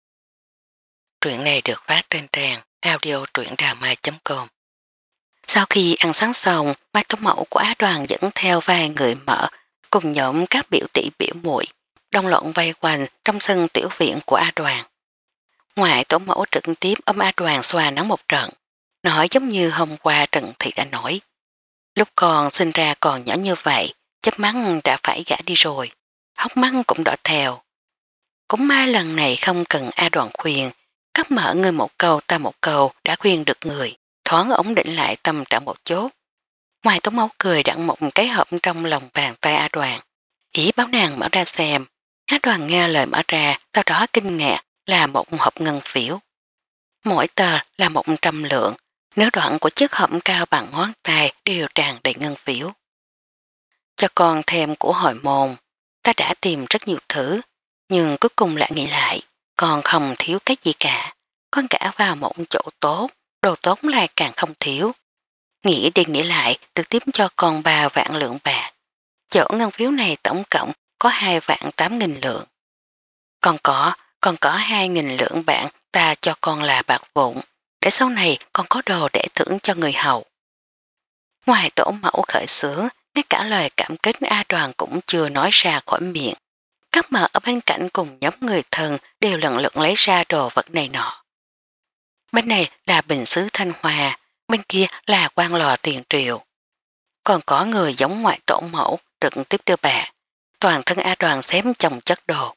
Truyện này được phát trên trang audio truyệnđàmai chấm com. Sau khi ăn sáng xong, Mai Tố Mẫu của Á Đoàn dẫn theo vài người mở cùng nhóm các biểu tỷ biểu muội đông lộn vây quanh trong sân tiểu viện của A Đoàn. Ngoại Tổ Mẫu trực tiếp ôm A Đoàn xoa nắng một trận, nói giống như hôm qua Trần Thị đã nói. Lúc còn sinh ra còn nhỏ như vậy, chớp mắt đã phải gã đi rồi, hốc mắt cũng đỏ theo. Cũng may lần này không cần A Đoàn khuyên, cấp mở người một câu ta một câu đã khuyên được người, thoáng ổn định lại tâm trạng một chút. Ngoài Tố Mẫu cười đặn một cái hộp trong lòng bàn tay A Đoàn, ý báo nàng mở ra xem. A Đoàn nghe lời mở ra, sau đó kinh ngạc là một hộp ngân phiếu. Mỗi tờ là một trăm lượng, nửa đoạn của chiếc hộp cao bằng ngón tay đều tràn đầy ngân phiếu. Cho con thêm của hồi môn, ta đã tìm rất nhiều thứ, nhưng cuối cùng lại nghĩ lại, còn không thiếu cái gì cả, con cả vào một chỗ tốt, đồ tốt lại càng không thiếu. Nghĩ đi nghĩ lại được tiếp cho con ba vạn lượng bạc. Chỗ ngân phiếu này tổng cộng có hai vạn tám nghìn lượng. Còn có, còn có hai nghìn lượng bạc ta cho con là bạc vụn, để sau này con có đồ để thưởng cho người hầu. Ngoài tổ mẫu khởi xướng, ngay cả lời cảm kích A Đoàn cũng chưa nói ra khỏi miệng. Các mợ ở bên cạnh cùng nhóm người thân đều lần lượt lấy ra đồ vật này nọ. Bên này là bình sứ Thanh Hòa, bên kia là quan lò tiền triệu. Còn có người giống ngoại tổ mẫu trực tiếp đưa bạc, toàn thân A Đoàn xém chồng chất đồ.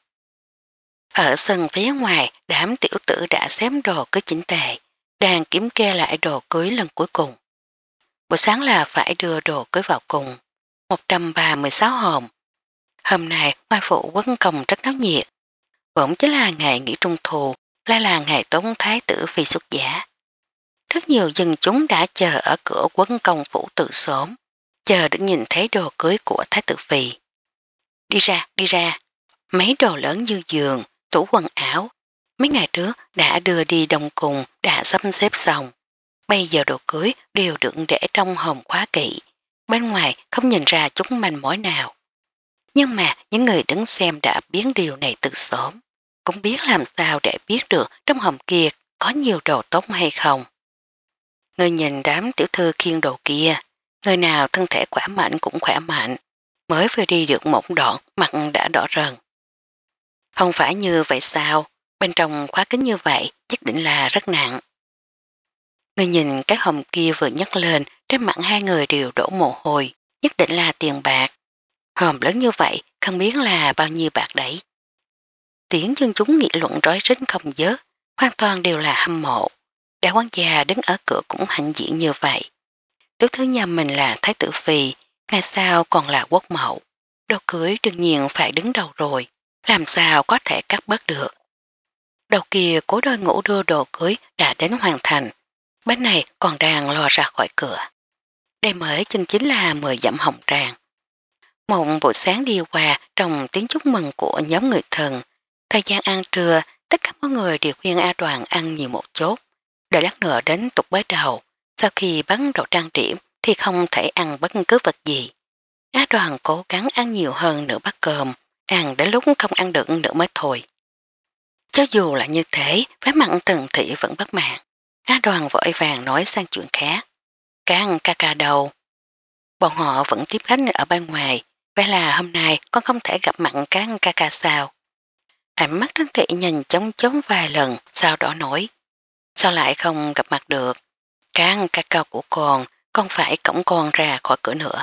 Ở sân phía ngoài, đám tiểu tử đã xém đồ cứ chỉnh tề, đang kiểm kê lại đồ cưới lần cuối cùng. Buổi sáng là phải đưa đồ cưới vào cùng, một trăm ba mươi sáu hòm. Hôm nay ngoài phụ quân công rất náo nhiệt, vốn chính là ngày nghỉ trung thu, lại là ngày tống thái tử phi xuất giả. Rất nhiều dân chúng đã chờ ở cửa quân công phủ từ sớm, chờ được nhìn thấy đồ cưới của thái tử phi. Đi ra, đi ra, mấy đồ lớn như giường, tủ quần áo, mấy ngày trước đã đưa đi đồng cùng, đã sắp xếp xong. Bây giờ đồ cưới đều được để trong hòm khóa kỹ, bên ngoài không nhìn ra chút manh mối nào. Nhưng mà những người đứng xem đã biến điều này từ sớm, cũng biết làm sao để biết được trong hòm kia có nhiều đồ tốt hay không. Người nhìn đám tiểu thư khiêng đồ kia, người nào thân thể khỏe mạnh cũng khỏe mạnh, mới vừa đi được một đoạn mặt đã đỏ rần. Không phải như vậy sao, bên trong khóa kính như vậy nhất định là rất nặng. Người nhìn cái hòm kia vừa nhấc lên, trên mặt hai người đều đổ mồ hôi, nhất định là tiền bạc. Hòm lớn như vậy, không biết là bao nhiêu bạc đấy. Tiếng dân chúng nghị luận rối rít không dớt, hoàn toàn đều là hâm mộ. Đại quan gia đứng ở cửa cũng hạnh diện như vậy. Tiểu thứ nhà mình là thái tử phi, ngày sau còn là quốc mẫu. Đồ cưới đương nhiên phải đứng đầu rồi, làm sao có thể cắt bớt được. Đầu kia cố đôi ngũ đưa đồ cưới đã đến hoàn thành, bên này còn đang lo ra khỏi cửa. Đây mới chân chính là mười dặm hồng tràng. Một buổi sáng đi qua trong tiếng chúc mừng của nhóm người thân. Thời gian ăn trưa, tất cả mọi người đều khuyên A Đoàn ăn nhiều một chút. Để lát nữa đến tục bới đầu, sau khi bắn đồ trang điểm thì không thể ăn bất cứ vật gì. A Đoàn cố gắng ăn nhiều hơn nửa bát cơm, ăn đến lúc không ăn được nữa mới thôi. Cho dù là như thế, với mặn Trần Thị vẫn bất mãn. A Đoàn vội vàng nói sang chuyện khác. Cá ăn ca ca đầu. Bọn họ vẫn tiếp khách ở bên ngoài, vậy là hôm nay con không thể gặp mặt cá ăn ca ca sao. Ánh mắt Trần Thị nhìn chống chống vài lần, sau đó nói. Sao lại không gặp mặt được? Cá ăn ca cao của con, con phải cổng con ra khỏi cửa nữa.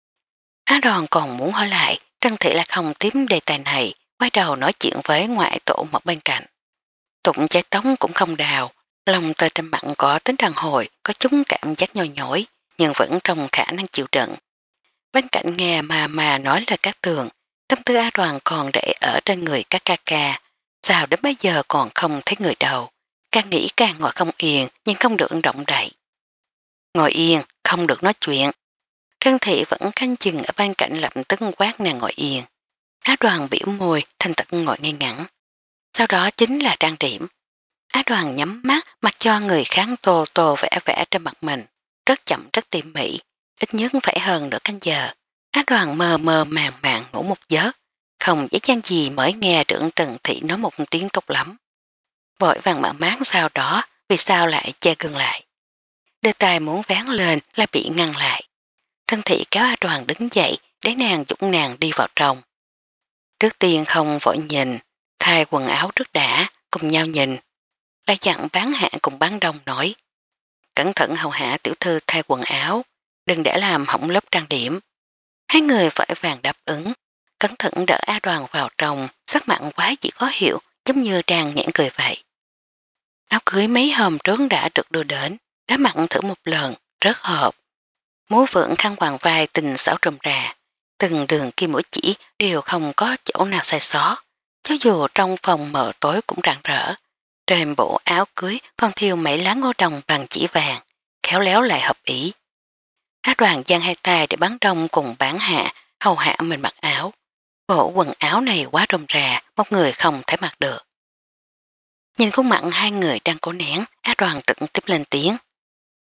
Á Đoàn còn muốn hỏi lại, Trần Thị là không tiếp đề tài này, quay đầu nói chuyện với ngoại tổ một bên cạnh. Tụng trái tống cũng không đào, lòng tơ trên mặn có tính đàn hồi, có chúng cảm giác nhồi nhối, nhưng vẫn trong khả năng chịu đựng. Bên cạnh nghe mà mà nói là các tường, tâm tư A Đoàn còn để ở trên người các ca ca, sao đến bây giờ còn không thấy người đâu, càng nghĩ càng ngồi không yên nhưng không được động đậy. Ngồi yên, không được nói chuyện. Trân Thị vẫn canh chừng ở bên cạnh lập tức quát nàng ngồi yên. Á Đoàn biểu môi thành tật ngồi ngay ngắn. Sau đó chính là trang điểm. Á Đoàn nhắm mắt mặc cho người kháng tô tô vẽ vẽ trên mặt mình, rất chậm rất tỉ mỉ, ít nhất phải hơn nửa canh giờ. Á Đoàn mờ mờ màng màng ngủ một giấc, không dễ dàng gì mới nghe được Trần Thị nói một tiếng tốt lắm. Vội vàng mở mát sau đó, vì sao lại che gương lại. Đưa tay muốn ván lên là bị ngăn lại. Trân Thị kéo A Đoàn đứng dậy để nàng dũng nàng đi vào trong. Trước tiên không vội nhìn, thay quần áo trước đã, cùng nhau nhìn. Lại dặn bán hạ cùng bán đông nói. Cẩn thận hầu hạ tiểu thư thay quần áo, đừng để làm hỏng lớp trang điểm. Hai người vội vàng đáp ứng, cẩn thận đỡ A Đoàn vào trong, sắc mặn quá chỉ có hiểu, giống như đang nhãn cười vậy. Áo cưới mấy hôm trước đã được đưa đến, đã mặn thử một lần, rất hợp. Múa vượng khăn quàng vai tình xảo trùm rà, từng đường kim mũi chỉ đều không có chỗ nào sai sót, cho dù trong phòng mờ tối cũng rạng rỡ. Trên bộ áo cưới còn thiêu mấy lá ngô đồng bằng chỉ vàng, khéo léo lại hợp ý. Á Đoàn giang hai tay để bán đông cùng bán hạ, hầu hạ mình mặc áo. Bộ quần áo này quá rôm rà, một người không thể mặc được. Nhìn khuôn mặt hai người đang cố nén, Á Đoàn trực tiếp lên tiếng.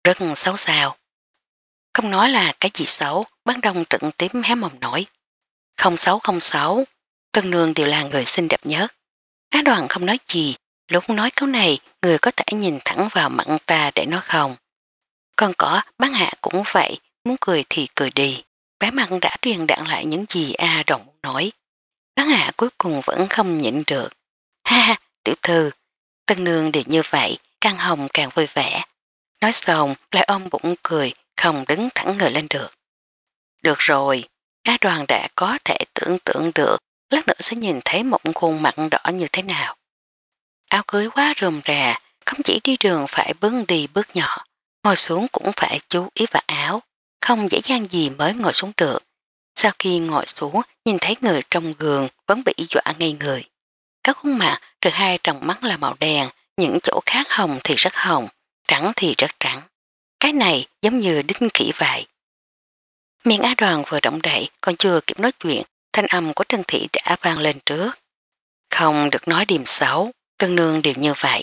rất xấu sao. Không nói là cái gì xấu, Bán Đông trực tiếp hé mồm nổi. Không xấu không xấu, Tân Nương đều là người xinh đẹp nhất. Á Đoàn không nói gì, lúc nói câu này người có thể nhìn thẳng vào mặt ta để nói không. Còn có Bán Hạ cũng vậy, muốn cười thì cười đi. Bé mặt đã truyền đạn lại những gì A Đoàn muốn nói. Bán Hạ cuối cùng vẫn không nhịn được. Ha ha, tiểu thư, Tân Nương đều như vậy, càng hồng càng vui vẻ. Nói xong lại ôm bụng cười, không đứng thẳng người lên được. Được rồi, Á Đoàn đã có thể tưởng tượng được lát nữa sẽ nhìn thấy một khuôn mặt đỏ như thế nào. Áo cưới quá rườm rà, không chỉ đi đường phải bước đi bước nhỏ, ngồi xuống cũng phải chú ý vào áo, không dễ dàng gì mới ngồi xuống được. Sau khi ngồi xuống, nhìn thấy người trong gương vẫn bị dọa ngây người. Các khuôn mặt trừ hai tròng mắt là màu đen, những chỗ khác hồng thì rất hồng, trắng thì rất trắng. Cái này giống như đinh khỉ vậy. Miệng Á Đoàn vừa động đậy còn chưa kịp nói chuyện, thanh âm của Trân Thị đã vang lên trước. Không được nói điềm xấu, Tân Nương đều như vậy.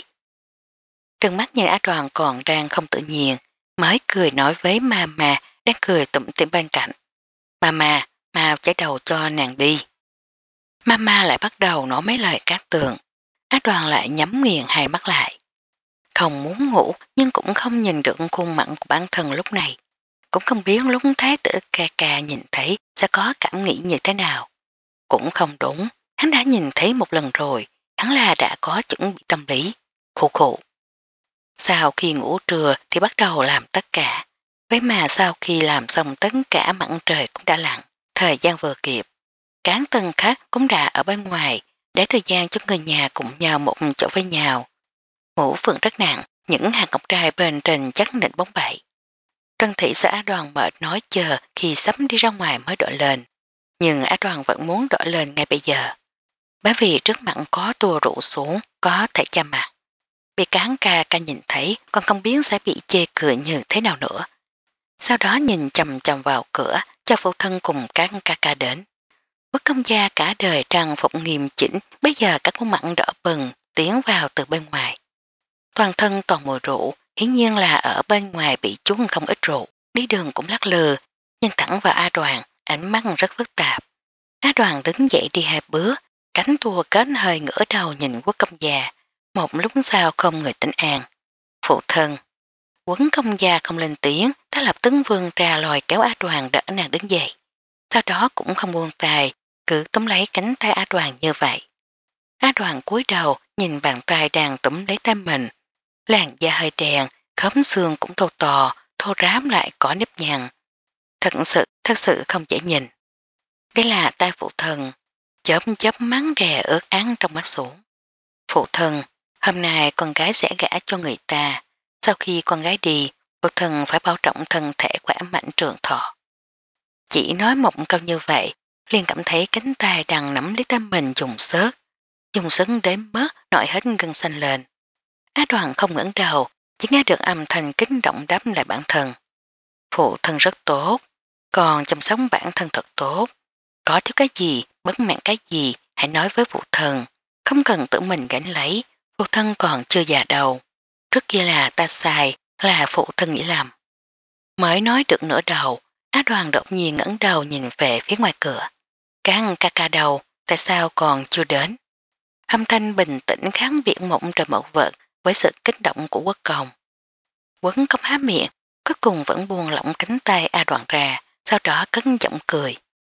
Trân mắt nhìn Á Đoàn còn đang không tự nhiên, mới cười nói với Mama đang cười tụm tỉm bên cạnh. Mama, mau chải đầu cho nàng đi. Mama lại bắt đầu nói mấy lời cát tường. Á Đoàn lại nhắm nghiền hai mắt lại. Không muốn ngủ nhưng cũng không nhìn được khuôn mặt của bản thân lúc này. Cũng không biết lúc thái tử ca ca nhìn thấy sẽ có cảm nghĩ như thế nào. Cũng không đúng, hắn đã nhìn thấy một lần rồi, hắn là đã có chuẩn bị tâm lý. Khổ khổ. Sau khi ngủ trưa thì bắt đầu làm tất cả. Với mà sau khi làm xong tất cả mặn trời cũng đã lặn, thời gian vừa kịp. Cán tân khách cũng đã ở bên ngoài, để thời gian cho người nhà cùng nhau một chỗ với nhau. Ngủ phượng rất nặng, những hàng ngọc trai bên trên chắc nịnh bóng bậy. Trân Thị sợ Á Đoàn mệt nói chờ khi sắp đi ra ngoài mới đội lên. Nhưng Á Đoàn vẫn muốn đội lên ngay bây giờ. Bởi vì trước mặt có tua rượu xuống, có thể cha mặt. Bị cán ca ca nhìn thấy còn không biết sẽ bị chê cười như thế nào nữa. Sau đó nhìn chầm chầm vào cửa cho phụ thân cùng cán ca ca đến. Bất công gia cả đời trang phục nghiêm chỉnh, bây giờ các khuôn mặt đỏ bừng tiến vào từ bên ngoài. Toàn thân toàn mùi rượu, hiển nhiên là ở bên ngoài bị trúng không ít rượu, đi đường cũng lắc lư, nhìn thẳng vào A Đoàn, ánh mắt rất phức tạp. A Đoàn đứng dậy đi hai bước, cánh tua kết hơi ngửa đầu nhìn Quốc công gia, một lúc sau không người tỉnh an. Phụ thân, Quấn công gia không lên tiếng, ta lập tức vươn ra lòi kéo A Đoàn đỡ nàng đứng dậy. Sau đó cũng không buông tay, cứ túm lấy cánh tay A Đoàn như vậy. A Đoàn cúi đầu nhìn bàn tay đang túm lấy tay mình, làn da hơi đen, khóm xương cũng thô to, thô rám lại có nếp nhăn. Thật sự, thật sự không dễ nhìn. Đây là tay phụ thân, chớp chớp mắng đè ướt án trong mắt xuống. Phụ thân, hôm nay con gái sẽ gả cho người ta, sau khi con gái đi, phụ thân phải bảo trọng thân thể khỏe mạnh trường thọ. Chỉ nói một câu như vậy, liền cảm thấy cánh tay đang nắm lấy tay mình dùng sớt, dùng sớt đến mất nổi hết gân xanh lên. Á Đoàn không ngẩng đầu, chỉ nghe được âm thanh kính động đáp lại bản thân. Phụ thân rất tốt, còn chăm sóc bản thân thật tốt. Có thiếu cái gì, bất mãn cái gì, hãy nói với phụ thân, không cần tự mình gánh lấy, phụ thân còn chưa già đầu. Trước kia là ta sai, là phụ thân nghĩ lầm. Mới nói được nửa đầu, Á Đoàn đột nhiên ngẩng đầu nhìn về phía ngoài cửa. Cán ca ca đầu, tại sao còn chưa đến? Âm thanh bình tĩnh kháng biệt mộng trời mậu vật với sự kích động của quốc công. Quấn công há miệng, cuối cùng vẫn buông lỏng cánh tay A Đoàn ra, sau đó cất giọng cười.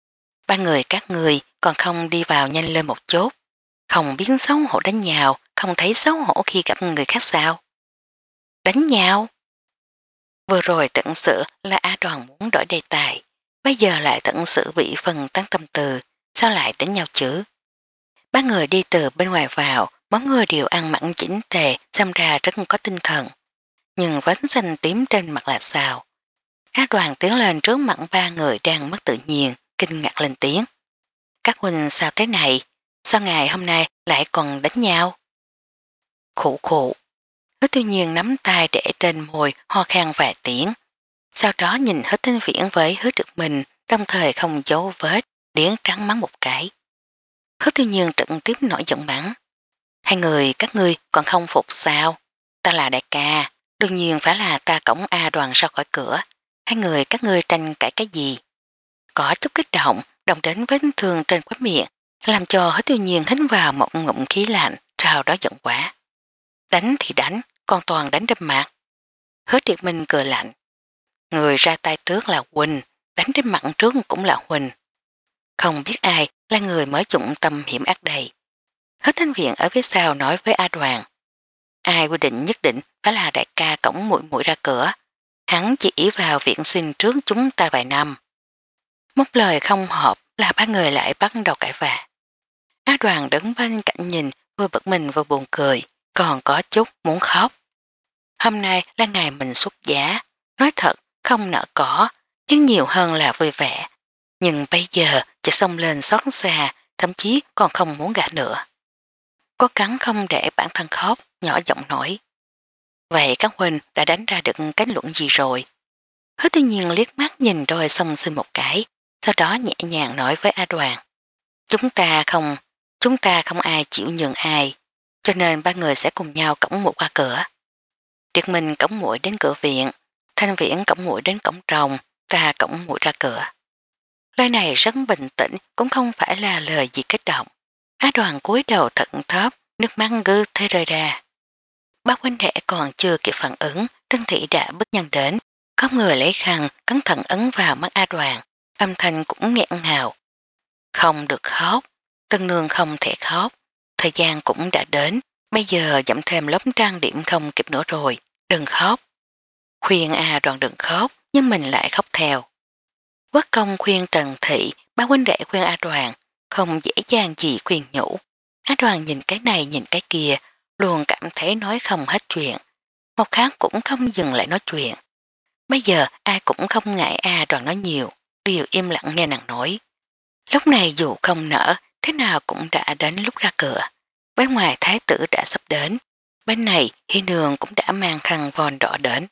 Ba người các người còn không đi vào nhanh lên một chút, không biết xấu hổ đánh nhau, không thấy xấu hổ khi gặp người khác sao. Đánh nhau? Vừa rồi tận sự là A Đoàn muốn đổi đề tài, bây giờ lại tận sự bị phần tăng tâm từ, sao lại đánh nhau chứ? Ba người đi từ bên ngoài vào, mỗi người đều ăn mặn chỉnh tề, xem ra rất có tinh thần. Nhưng vết xanh tím trên mặt là sao? Á Đoàn tiến lên trước mặt ba người đang mất tự nhiên, kinh ngạc lên tiếng. Các huynh sao thế này? Sao ngày hôm nay lại còn đánh nhau? Khủ khủ. Hứa Tiêu Nhiên nắm tay để trên môi ho khan vài tiếng. Sau đó nhìn Hứa Tinh Viễn với Hứa Trực Mình, đồng thời không giấu vết, điển trắng mắng một cái. Hứa Tiêu Nhiên trực tiếp nổi giận mắng. Hai người các ngươi còn không phục sao? Ta là đại ca, Đương nhiên phải là ta cổng A Đoàn ra khỏi cửa. Hai người các ngươi tranh cãi cái gì? Có chút kích động, đồng đến vết thương trên khóe miệng, làm cho Hứa Tiêu Nhiên hít vào một ngụm khí lạnh, sau đó giận quá. Đánh thì đánh, còn toàn đánh đâm mặt. Hứa Triệt Minh cười lạnh. Người ra tay trước là Huynh, đánh trên mặt trước cũng là Huynh. Không biết ai là người mới dụng tâm hiểm ác đây. Hứa Thanh Viện ở phía sau nói với A Đoàn. Ai quy định nhất định phải là đại ca cổng muội muội ra cửa. Hắn chỉ ý vào viện sinh trước chúng ta vài năm. Một lời không hợp là ba người lại bắt đầu cãi vã. A Đoàn đứng bên cạnh nhìn vừa bực mình vừa buồn cười, còn có chút muốn khóc. Hôm nay là ngày mình xuất giá, nói thật không nợ cỏ, nhưng nhiều hơn là vui vẻ. Nhưng bây giờ chỉ xông lên xót xa, thậm chí còn không muốn gã nữa. Cố gắng không để bản thân khóc, nhỏ giọng nói. Vậy các huynh đã đánh ra được kết luận gì rồi? Hứa Tuy Nhiên liếc mắt nhìn đôi song sinh một cái, sau đó nhẹ nhàng nói với A Đoàn. Chúng ta không, chúng ta không ai chịu nhường ai, cho nên ba người sẽ cùng nhau cõng muội qua cửa. Triệt Minh cõng muội đến cửa viện, Thanh Viễn cõng muội đến cổng trồng, ta cõng muội ra cửa. Lời này rất bình tĩnh, cũng không phải là lời gì kích động. Á Đoàn cúi đầu thận thóp, nước mắt cứ thế rơi ra. Bác huynh đệ còn chưa kịp phản ứng, Trân Thị đã bước nhanh đến, có người lấy khăn cẩn thận ấn vào mắt A Đoàn, âm thanh cũng nghẹn ngào. Không được khóc, Tân Nương không thể khóc, thời gian cũng đã đến, bây giờ dặm thêm lớp trang điểm không kịp nữa rồi, đừng khóc. Khuyên A Đoàn đừng khóc, nhưng mình lại khóc theo. Quốc công khuyên Trần Thị, ba huynh đệ khuyên A Đoàn, không dễ dàng gì khuyên nhủ. A Đoàn nhìn cái này nhìn cái kia, luôn cảm thấy nói không hết chuyện. Một khác cũng không dừng lại nói chuyện. Bây giờ ai cũng không ngại A Đoàn nói nhiều, đều im lặng nghe nàng nói. Lúc này dù không nở, thế nào cũng đã đến lúc ra cửa. Bên ngoài thái tử đã sắp đến, bên này Hi Nương cũng đã mang khăn von đỏ đến.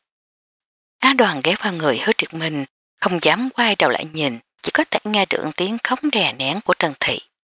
Á Đoàn ghé vào người Hứa Triệt Minh, không dám quay đầu lại nhìn, chỉ có thể nghe được tiếng khóc đè nén của Trần Thị.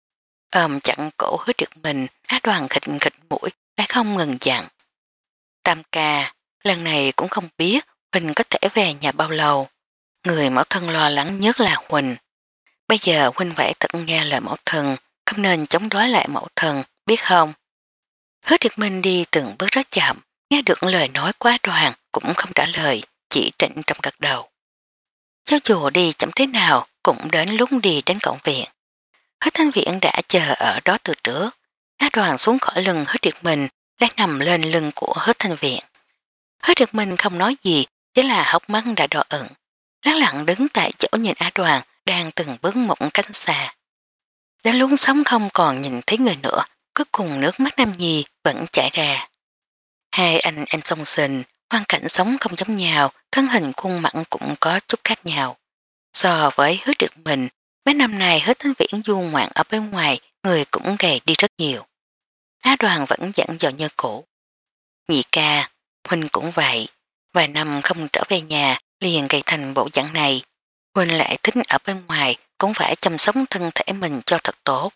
Ôm chặn cổ Hứa Triệt Minh, Á Đoàn khịch khịch mũi, lại không ngừng dặn. Tam ca, lần này cũng không biết Huỳnh có thể về nhà bao lâu. Người mẫu thân lo lắng nhất là Huỳnh. Bây giờ Huỳnh phải thật nghe lời mẫu thân, không nên chống đối lại mẫu thân, biết không? Hứa Triệt Minh đi từng bước rất chậm, nghe được lời nói quá Đoàn cũng không trả lời, chỉ trịnh trong gật đầu. Cho dù đi chậm thế nào cũng đến lúc đi đến cổng viện. Hứa Thanh Viện đã chờ ở đó từ trước. Á Đoàn xuống khỏi lưng Hứa Triệt Minh đang nằm lên lưng của Hứa Thanh Viện. Hứa Triệt Minh không nói gì, chỉ là hốc mắt đã đỏ ửng. Lát lặng đứng tại chỗ nhìn Á Đoàn đang từng bước một cánh xa. Đến lúc sống không còn nhìn thấy người nữa, cuối cùng nước mắt Nam Nhi vẫn chảy ra. Hai anh em song sinh, hoàn cảnh sống không giống nhau, thân hình khuôn mặt cũng có chút khác nhau. So với Hứa Triệt Minh, mấy năm nay Hứa Thanh Viễn du ngoạn ở bên ngoài, người cũng gầy đi rất nhiều. Á Đoàn vẫn dặn dò như cũ. Nhị ca, Huynh cũng vậy, vài năm không trở về nhà liền gầy thành bộ dạng này. Huynh lại thích ở bên ngoài cũng phải chăm sóc thân thể mình cho thật tốt.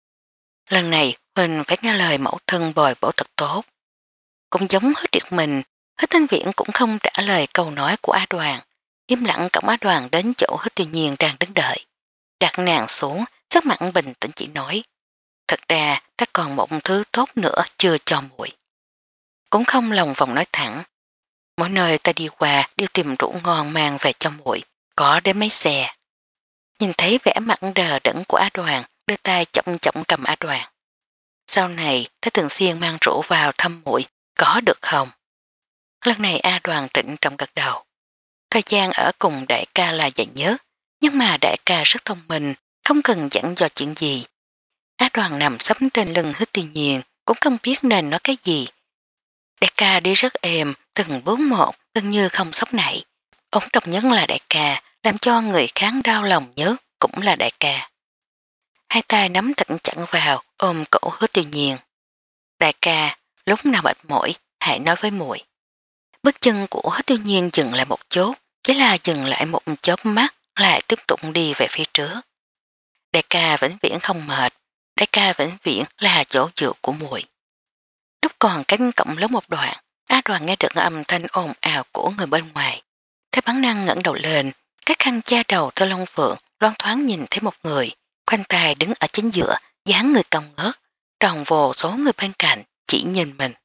Lần này Huynh phải nghe lời mẫu thân bồi bổ thật tốt. Cũng giống Hứa Triệt Minh, Hứa Thanh Viễn cũng không trả lời câu nói của Á Đoàn, im lặng cổng Á Đoàn đến chỗ Hứa Tiêu Nhiên đang đứng đợi. Đặt nàng xuống, sắc mặt bình tĩnh chỉ nói. Thật ra ta còn một thứ tốt nữa chưa cho muội. Cũng không lòng vòng nói thẳng. Mỗi nơi ta đi qua đều tìm rượu ngon mang về cho muội, có đến mấy xe. Nhìn thấy vẻ mặt đờ đẫn của Á Đoàn, đưa tay chậm chậm cầm Á Đoàn. Sau này ta thường xuyên mang rượu vào thăm muội, có được không? Lần này A Đoàn trịnh trọng gật đầu. Thời gian ở cùng đại ca là dài nhất, nhưng mà đại ca rất thông minh, không cần dặn dò chuyện gì. Á Đoàn nằm sấp trên lưng Hứa Tiêu Nhiên, cũng không biết nên nói cái gì. Đại ca đi rất êm, từng bước một, gần như không sốc nảy. Ống trọng nhất là đại ca, làm cho người kháng đau lòng nhất cũng là đại ca. Hai tay nắm thật chặn vào, ôm cổ Hứa Tiêu Nhiên. Đại ca, lúc nào mệt mỏi, hãy nói với muội. Bước chân của Hứa Tiêu Nhiên dừng lại một chút, chỉ là dừng lại một chớp mắt, lại tiếp tục đi về phía trước. Đại ca vĩnh viễn không mệt, đại ca vĩnh viễn là chỗ dựa của muội. Lúc còn cánh cổng lớn một đoạn, A Đoàn nghe được âm thanh ồn ào của người bên ngoài. Theo bản năng ngẩng đầu lên, cái khăn che đầu theo Long Phượng loan thoáng nhìn thấy một người, khoanh tay đứng ở chính giữa, dáng người cong ngớt, tròn vô số người bên cạnh chỉ nhìn mình.